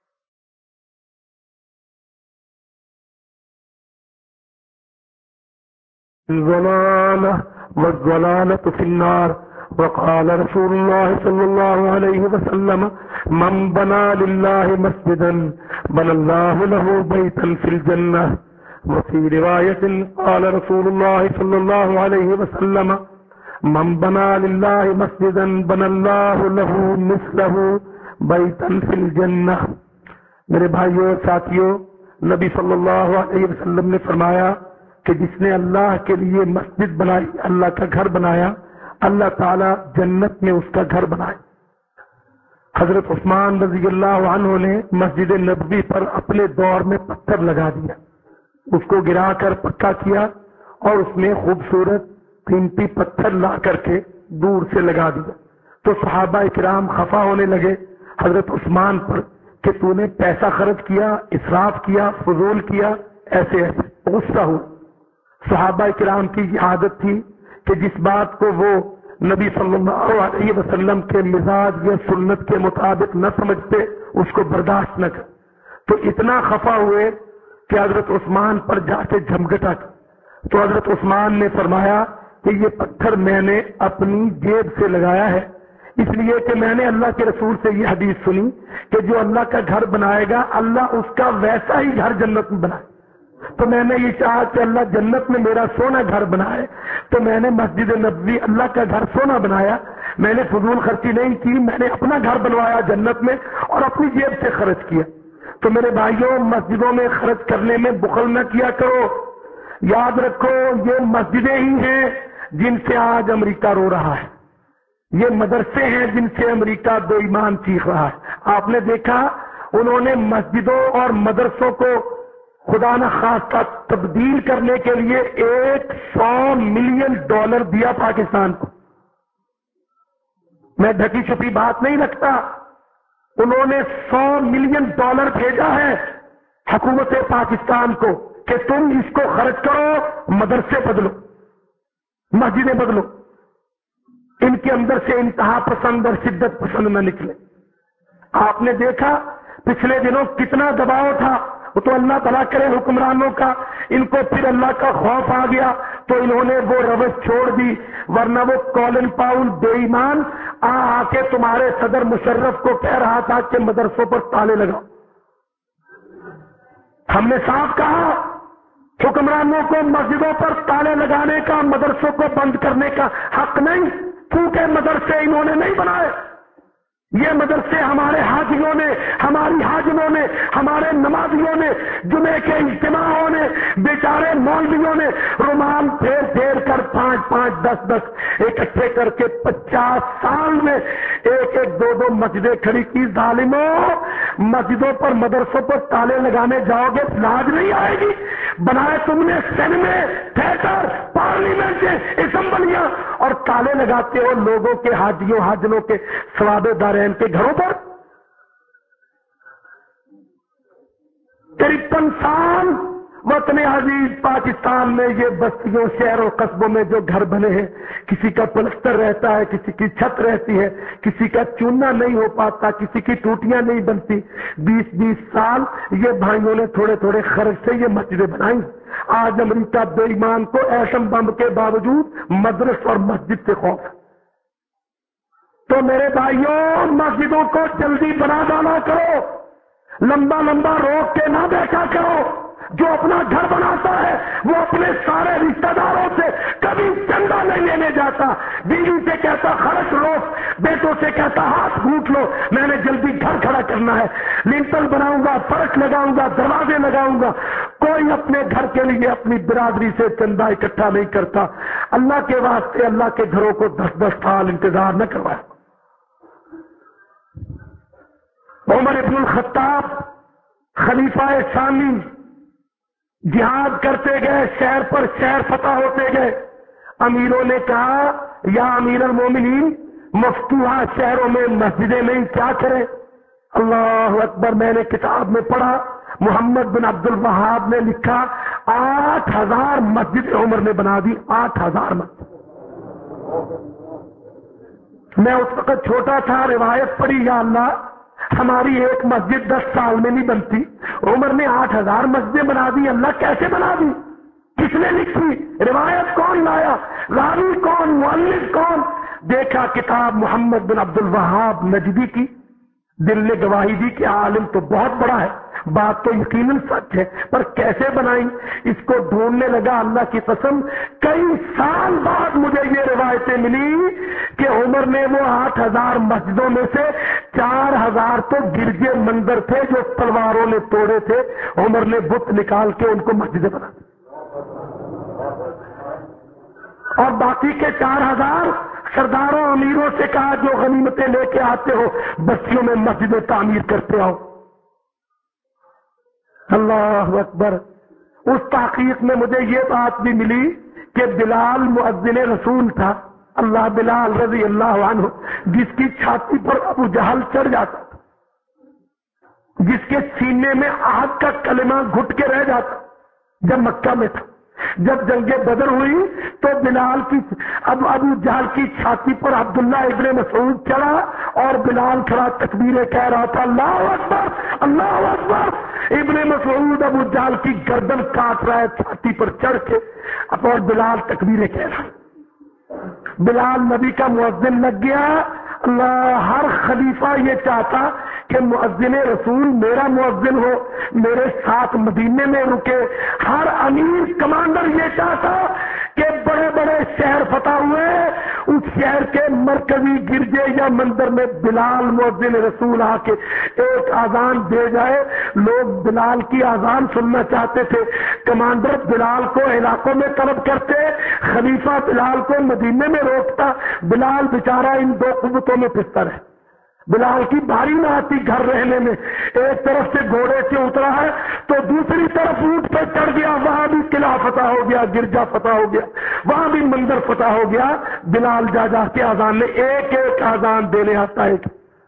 ضلالة والضلالة في النار۔ وقال رسول الله صلى الله عليه وسلم: من بنى لله مسجدا بنى الله له بيتا في الجنة۔ وفي رواية قال رسول الله صلى الله عليه وسلم: من بنى لله مسجدا بنى الله له مثله بيتا في الجنة۔ میرے بھائیوں اور ساتھیوں، نبی صلی اللہ علیہ وسلم نے فرمایا کہ جس نے اللہ کے لیے مسجد بنائی، اللہ کا گھر بنایا، اللہ تعالیٰ جنت میں اس کا گھر بنائے۔ حضرت عثمان رضی اللہ عنہ نے مسجد نبوی پر اپنے دور میں پتھر لگا دیا، اس کو گرا کر پکا کیا اور اس میں خوبصورت قیمتی پتھر لا کر کے دور سے لگا دیا۔ تو صحابہ کرام خفا ہونے لگے حضرت عثمان پر کہ تو نے پیسہ خرچ کیا، اسراف کیا، فضول کیا، ایسے ایسے غصہ ہوا۔ صحابہ کرام کی یہ عادت تھی کہ جس بات کو وہ نبی صلی اللہ علیہ وسلم کے مزاج یا سنت کے مطابق نہ سمجھتے اس کو برداشت نہ کر، تو اتنا خفا ہوئے کہ حضرت عثمان پر جا کے جھمگٹا کیا۔ تو حضرت عثمان نے فرمایا کہ یہ پتھر میں نے اپنی جیب سے لگایا ہے، اس لیے کہ میں نے اللہ کے رسول سے یہ حدیث سنی کہ جو اللہ کا گھر بنائے گا اللہ اس کا ویسا ہی گھر جنت میں بنائے۔ تو میں نے یہ چاہا کہ اللہ جنت میں میرا سونا گھر بنائے، تو میں نے مسجد نبوی اللہ کا گھر سونا بنایا، میں نے فضول خرچی نہیں کی، میں نے اپنا گھر بنوایا جنت میں اور اپنی جیب سے خرچ کیا۔ تو میرے بھائیوں، مسجدوں میں خرچ کرنے میں بخل نہ کیا کرو، یاد رکھو یہ مسجدیں ہی ہیں جن سے آج امریکہ رو رہا ہے، یہ مدرسے ہیں جن سے امریکہ بے ایمان چیخ رہا ہے۔ آپ نے دیکھا انہوں نے مسجدوں اور مدرسوں کو خدا نہ خواستہ تبدیل کرنے کے لیے ایک سو ملین ڈالر دیا پاکستان کو۔ میں ڈھکی چھپی بات نہیں رکھتا، انہوں نے سو ملین ڈالر بھیجا ہے حکومت پاکستان کو کہ تم اس کو خرچ کرو، مدرسے بدلو، مسجدیں بدلو، ان کے اندر سے انتہا پسند اور شدت پسند نہ نکلے۔ آپ نے دیکھا پچھلے دنوں کتنا دباؤ تھا، وہ تو اللہ تعالیٰ کرے حکمرانوں کا، ان کو پھر اللہ کا خوف آ گیا تو انہوں نے وہ روش چھوڑ دی، ورنہ وہ کولن پاؤل بے ایمان آ آ کے تمہارے صدر مشرف کو کہہ رہا تھا کہ مدرسوں پر تالے لگاؤ۔ ہم نے صاف کہا حکمرانوں کو مسجدوں پر تالے لگانے کا، مدرسوں کو بند کرنے کا حق نہیں، کیونکہ مدرسے انہوں نے نہیں بنائے، یہ مدرسے ہمارے حاجیوں نے، ہماری حاجموں نے، ہمارے نمازیوں نے، جمعے کے اجتماعوں نے، بیچارے مولویوں نے رومال پھیر پھیر کر پانچ پانچ دس دس اکٹھے کر کے پچاس سال میں ایک ایک دو دو مسجدیں کھڑی کی۔ ظالموں، مسجدوں پر مدرسوں پر تالے لگانے جاؤ گے لاج نہیں آئے گی؟ بنائے تم نے سینمے، تھیٹر، پارلیمنٹ، اسمبلیاں، اور تالے لگاتے ہو لوگوں کے، حاجیوں حاجنوں کے، سواد دارین کے گھروں پر۔ ترپن سال وطن عزیز پاکستان میں یہ بستیوں، شہروں، قصبوں میں جو گھر بنے ہیں، کسی کا پلستر رہتا ہے، کسی کی چھت رہتی ہے، کسی کا چوننا نہیں ہو پاتا، کسی کی ٹوٹیاں نہیں بنتی۔ بیس بیس سال یہ بھائیوں نے تھوڑے تھوڑے خرچ سے یہ مسجدیں بنائی۔ آج امریکہ بے ایمان کو ایٹم بم کے باوجود مدرسہ اور مسجد سے خوف ہے۔ تو میرے بھائیوں، مسجدوں کو جلدی بنا ڈالا کرو، لمبا لمبا روک کے نہ بیٹھا کرو۔ جو اپنا گھر بناتا ہے وہ اپنے سارے رشتہ داروں سے کبھی چندہ نہیں لینے جاتا، بیوی سے کہتا خرچ لو، بیٹوں سے کہتا ہاتھ گھونٹ لو، میں نے جلدی گھر کھڑا کرنا ہے، لنٹل بناؤں گا، فرش لگاؤں گا، دروازے لگاؤں گا۔ کوئی اپنے گھر کے لیے اپنی برادری سے چندہ اکٹھا نہیں کرتا۔ اللہ کے واسطے اللہ کے گھروں کو دس دس سال انتظار نہ کروائے۔ عمر ابن الخطاب خلیفہ ثانی جہاد کرتے گئے، شہر پر شہر فتح ہوتے گئے۔ امیروں نے کہا یا امیر المومنین، مفتوحہ شہروں میں مسجدیں نہیں، کیا کریں؟ اللہ اکبر، میں نے کتاب میں پڑھا، محمد بن عبد الوہاب نے لکھا آٹھ ہزار مسجد عمر نے بنا دی، آٹھ ہزار مسجد۔ میں اس وقت چھوٹا تھا، روایت پڑھی یا اللہ ہماری ایک مسجد دس سال میں نہیں بنتی، عمر نے آٹھ ہزار مسجدیں بنا دی، اللہ کیسے بنا دی؟ کس نے لکھی؟ روایت کون لایا؟ راوی کون؟ مؤلف کون؟ دیکھا کتاب محمد بن عبد الوہاب نجدی کی، دل نے گواہی دی کہ عالم تو بہت بڑا ہے، بات تو یقیناً سچ ہے، پر کیسے بنائی؟ اس کو ڈھونڈنے لگا، اللہ کی قسم کئی سال بعد مجھے یہ روایتیں ملی کہ عمر نے وہ آٹھ ہزار مسجدوں میں سے چار ہزار تو گرجے مندر تھے جو تلواروں نے توڑے تھے، عمر نے بت نکال کے ان کو مسجدیں بنا دی، اور باقی کے چار ہزار سرداروں امیروں سے کہا جو غنیمتیں لے کے آتے ہو بستیوں میں مسجدیں تعمیر کرتے آؤ۔ اللہ اکبر۔ اس تحقیق میں مجھے یہ بات بھی ملی کہ بلال مؤذن رسول تھا، اللہ بلال رضی اللہ عنہ، جس کی چھاتی پر ابو جہل چڑھ جاتا تھا، جس کے سینے میں عہد کا کلمہ گھٹ کے رہ جاتا جب مکہ میں تھا۔ جب جنگ بدر ہوئی تو بلال کی اب ابو جہل کی چھاتی پر عبداللہ ابن مسعود چڑھا اور بلال کھڑا تکبیریں کہہ رہا تھا، اللہ اکبر اللہ اکبر۔ ابن مسعود ابو جہل کی گردن کاٹ رہا ہے چھاتی پر چڑھ کے، اور بلال تکبیریں کہہ رہا ہے۔ بلال نبی کا مؤذن لگ گیا۔ اللہ، ہر خلیفہ یہ چاہتا کہ مؤذن رسول میرا مؤذن ہو، میرے ساتھ مدینے میں رکے۔ ہر امیر کمانڈر یہ چاہتا کہ بڑے بڑے شہر فتح ہوئے، اس شہر کے مرکزی گرجے یا مندر میں بلال مؤذن رسول آ کے ایک اذان دے جائے۔ لوگ بلال کی اذان سننا چاہتے تھے، کمانڈر بلال کو علاقوں میں طلب کرتے، خلیفہ بلال کو مدینے میں روکتا، بلال بیچارہ ان دو قوتوں میں پستا رہے، بلال کی باری نہ آتی گھر رہنے میں، ایک طرف سے گھوڑے سے اترا ہے تو دوسری طرف اونٹ پہ چڑھ گیا، وہاں بھی قلعہ فتح ہو گیا، گرجا فتح ہو گیا، وہاں بھی مندر فتح ہو گیا، بلال جا جا کے اذان میں ایک ایک اذان دینے آتا ہے۔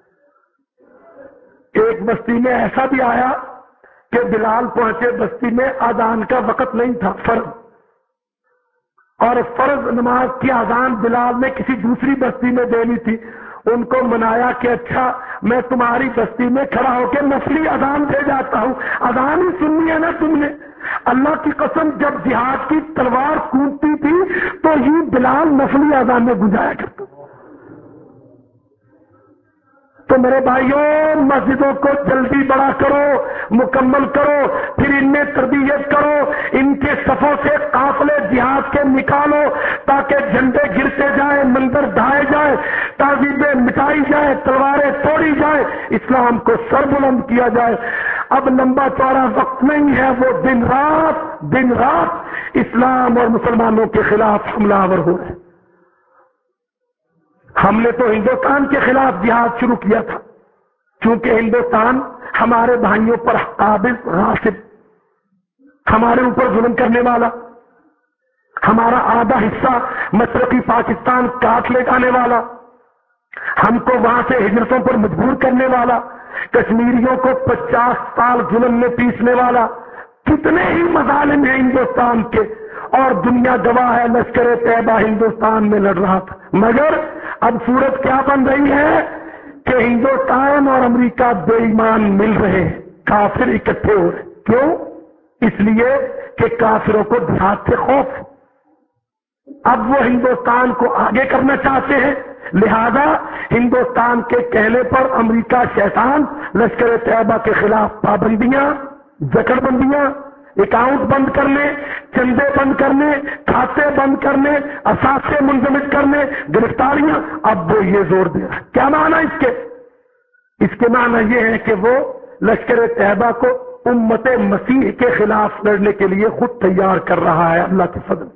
ایک بستی میں ایسا بھی آیا کہ بلال پہنچے بستی میں، اذان کا وقت نہیں تھا فرض، اور فرض نماز کی اذان بلال نے کسی دوسری بستی میں دینی تھی، ان کو منایا کہ اچھا میں تمہاری بستی میں کھڑا ہو کے نفلی اذان دے جاتا ہوں، اذان ہی سننی ہے نا تم نے۔ اللہ کی قسم جب جہاد کی تلوار کودتی تھی تو ہی بلال نفلی اذان میں گنجایا کرتا۔ تو میرے بھائیوں، مسجدوں کو جلدی بڑا کرو، مکمل کرو، پھر ان میں تربیت کرو، ان کے صفوں سے قافلے جہاد کے نکالو تاکہ جھنڈے گرتے جائیں، مندر ڈھائے جائیں، تہذیبیں مٹائی جائیں، تلواریں توڑی جائیں، اسلام کو سر بلند کیا جائے۔ اب لمبا چوڑا وقت نہیں ہے، وہ دن رات دن رات اسلام اور مسلمانوں کے خلاف حملہ آور ہو رہے ہیں۔ ہم نے تو ہندوستان کے خلاف جہاد شروع کیا تھا، کیونکہ ہندوستان ہمارے بھائیوں پر قابض، غاصب، ہمارے اوپر ظلم کرنے والا، ہمارا آدھا حصہ مشرقی پاکستان کاٹ لے جانے والا، ہم کو وہاں سے ہجرتوں پر مجبور کرنے والا، کشمیریوں کو پچاس سال ظلم میں پیسنے والا، کتنے ہی مظالم ہیں ہندوستان کے، اور دنیا گواہ ہے لشکر طیبہ ہندوستان میں لڑ رہا تھا۔ مگر اب صورت کیا بن رہی ہے کہ ہندوستان اور امریکہ بے ایمان مل رہے ہیں، کافر اکٹھے ہو رہے۔ کیوں؟ اس لیے کہ کافروں کو جہاد سے خوف، اب وہ ہندوستان کو آگے کرنا چاہتے ہیں، لہذا ہندوستان کے کہنے پر امریکہ شیطان لشکر طیبہ کے خلاف پابندیاں، جکڑ بندیاں، اکاؤنٹ بند کرنے، چندے بند کرنے، کھاتے بند کرنے، اثاثے منجمد کرنے، گرفتاریاں، اب وہ یہ زور دے رہا ہے۔ کیا معنی اس کے؟ اس کے معنی یہ ہے کہ وہ لشکر طیبہ کو امت مسیح کے خلاف لڑنے کے لیے خود تیار کر رہا ہے، اللہ کے فضل۔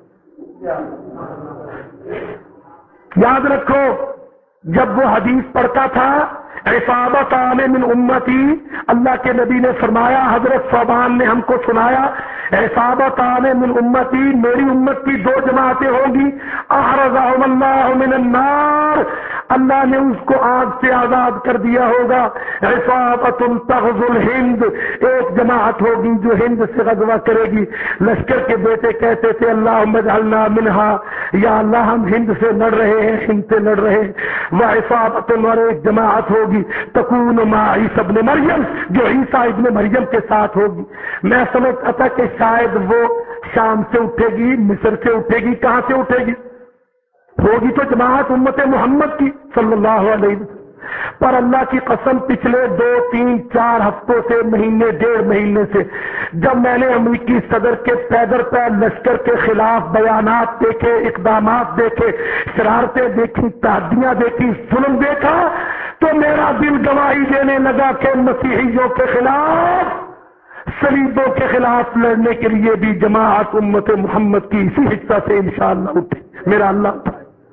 یاد رکھو، جب وہ حدیث پڑھتا تھا عصابت من امتی، اللہ کے نبی نے فرمایا، حضرت صوبان نے ہم کو سنایا، عصابت من امتی، میری امت کی دو جماعتیں ہوں گی، احرزهم اللہ من النار، اللہ نے اس کو آگ سے آزاد کر دیا ہوگا۔ عصابت تغزو الہند، ایک جماعت ہوگی جو ہند سے غزوہ کرے گی۔ لشکر کے بیٹے کہتے تھے اللہم اجعلنا منہا، یا اللہ ہم ہند سے لڑ رہے ہیں، ہند سے لڑ رہے ہیں۔ وعصابت، اور ایک جماعت ہوگی تکون مع عیسی ابن مریم، جو عیسیٰ ابن مریم کے ساتھ ہوگی۔ میں سمجھتا تھا کہ شاید وہ شام سے اٹھے گی، مصر سے اٹھے گی، کہاں سے اٹھے گی؟ ہوگی تو جماعت امت محمد کی صلی اللہ علیہ وسلم۔ پر اللہ کی قسم پچھلے دو تین چار ہفتوں سے، مہینے ڈیڑھ مہینے سے، جب میں نے امریکی صدر کے پیدر پہ لشکر کے خلاف بیانات دیکھے، اقدامات دیکھے، شرارتیں دیکھی، تعدیاں دیکھی، ظلم دیکھا، تو میرا دل گواہی دینے لگا کہ مسیحیوں کے خلاف، صلیبوں کے خلاف لڑنے کے لیے بھی جماعت امت محمد کی اسی حصہ سے انشاءاللہ اٹھے، میرا اللہ اٹھائے۔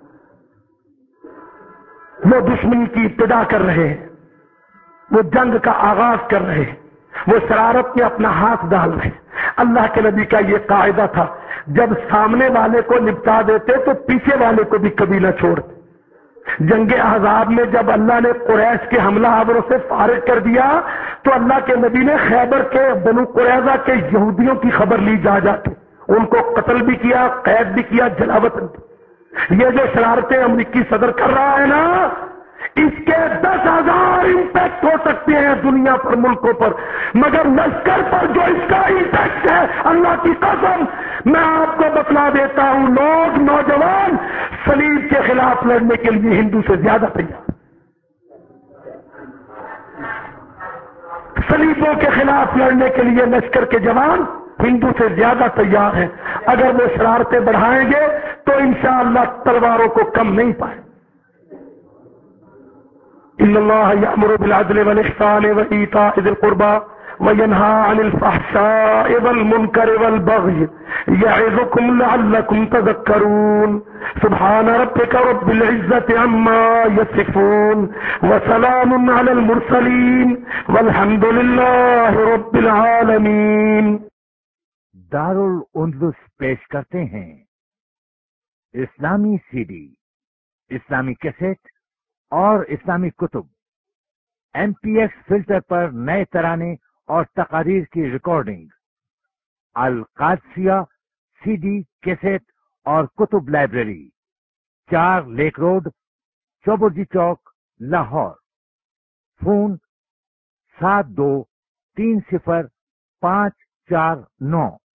وہ دشمنی کی ابتدا کر رہے ہیں، وہ جنگ کا آغاز کر رہے ہیں، وہ شرارت میں اپنا ہاتھ ڈال رہے ہیں۔ اللہ کے نبی کا یہ قاعدہ تھا، جب سامنے والے کو نپٹا دیتے تو پیچھے والے کو بھی کبھی نہ چھوڑتے۔ جنگ احزاب میں جب اللہ نے قریش کے حملہ آوروں سے فارغ کر دیا تو اللہ کے نبی نے خیبر کے بنو قریظہ کے یہودیوں کی خبر لی، جا جا کے ان کو قتل بھی کیا، قید بھی کیا، جلاوطن بھی۔ یہ جو شرارتیں امریکی صدر کر رہا ہے نا، اس کے دس ہزار امپیکٹ ہو سکتے ہیں دنیا پر، ملکوں پر، مگر لشکر پر جو اس کا امپیکٹ ہے، اللہ کی قسم میں آپ کو بتلا دیتا ہوں، لوگ نوجوان صلیب کے خلاف لڑنے کے لیے ہندو سے زیادہ تیار، صلیبوں کے خلاف لڑنے کے لیے لشکر کے جوان ہندو سے زیادہ تیار ہیں۔ اگر وہ شرارتیں بڑھائیں گے تو انشاءاللہ تلواروں کو کم نہیں پائے۔ ان اللہ یأمر بالعدل والاحسان وایتاء ذی القربى وينهى عن الفحشاء والمنكر والبغي يعظكم لعلكم تذكرون سبحان ربك رب العزة عما يصفون وسلام على المرسلين والحمد لله رب العالمين. دارل اندلس پیش کرتے ہیں اسلامی سی ڈی، اسلامی کیسٹ اور اسلامی کتب، ایم پی ایکس فلٹر پر نئے ترانے اور تقاریر کی ریکارڈنگ، القادسیہ سی ڈی، کیسٹ اور کتب لائبریری، چار لیک روڈ، چوبرجی چوک، لاہور. فون سات دو تین صفر پانچ چار نو.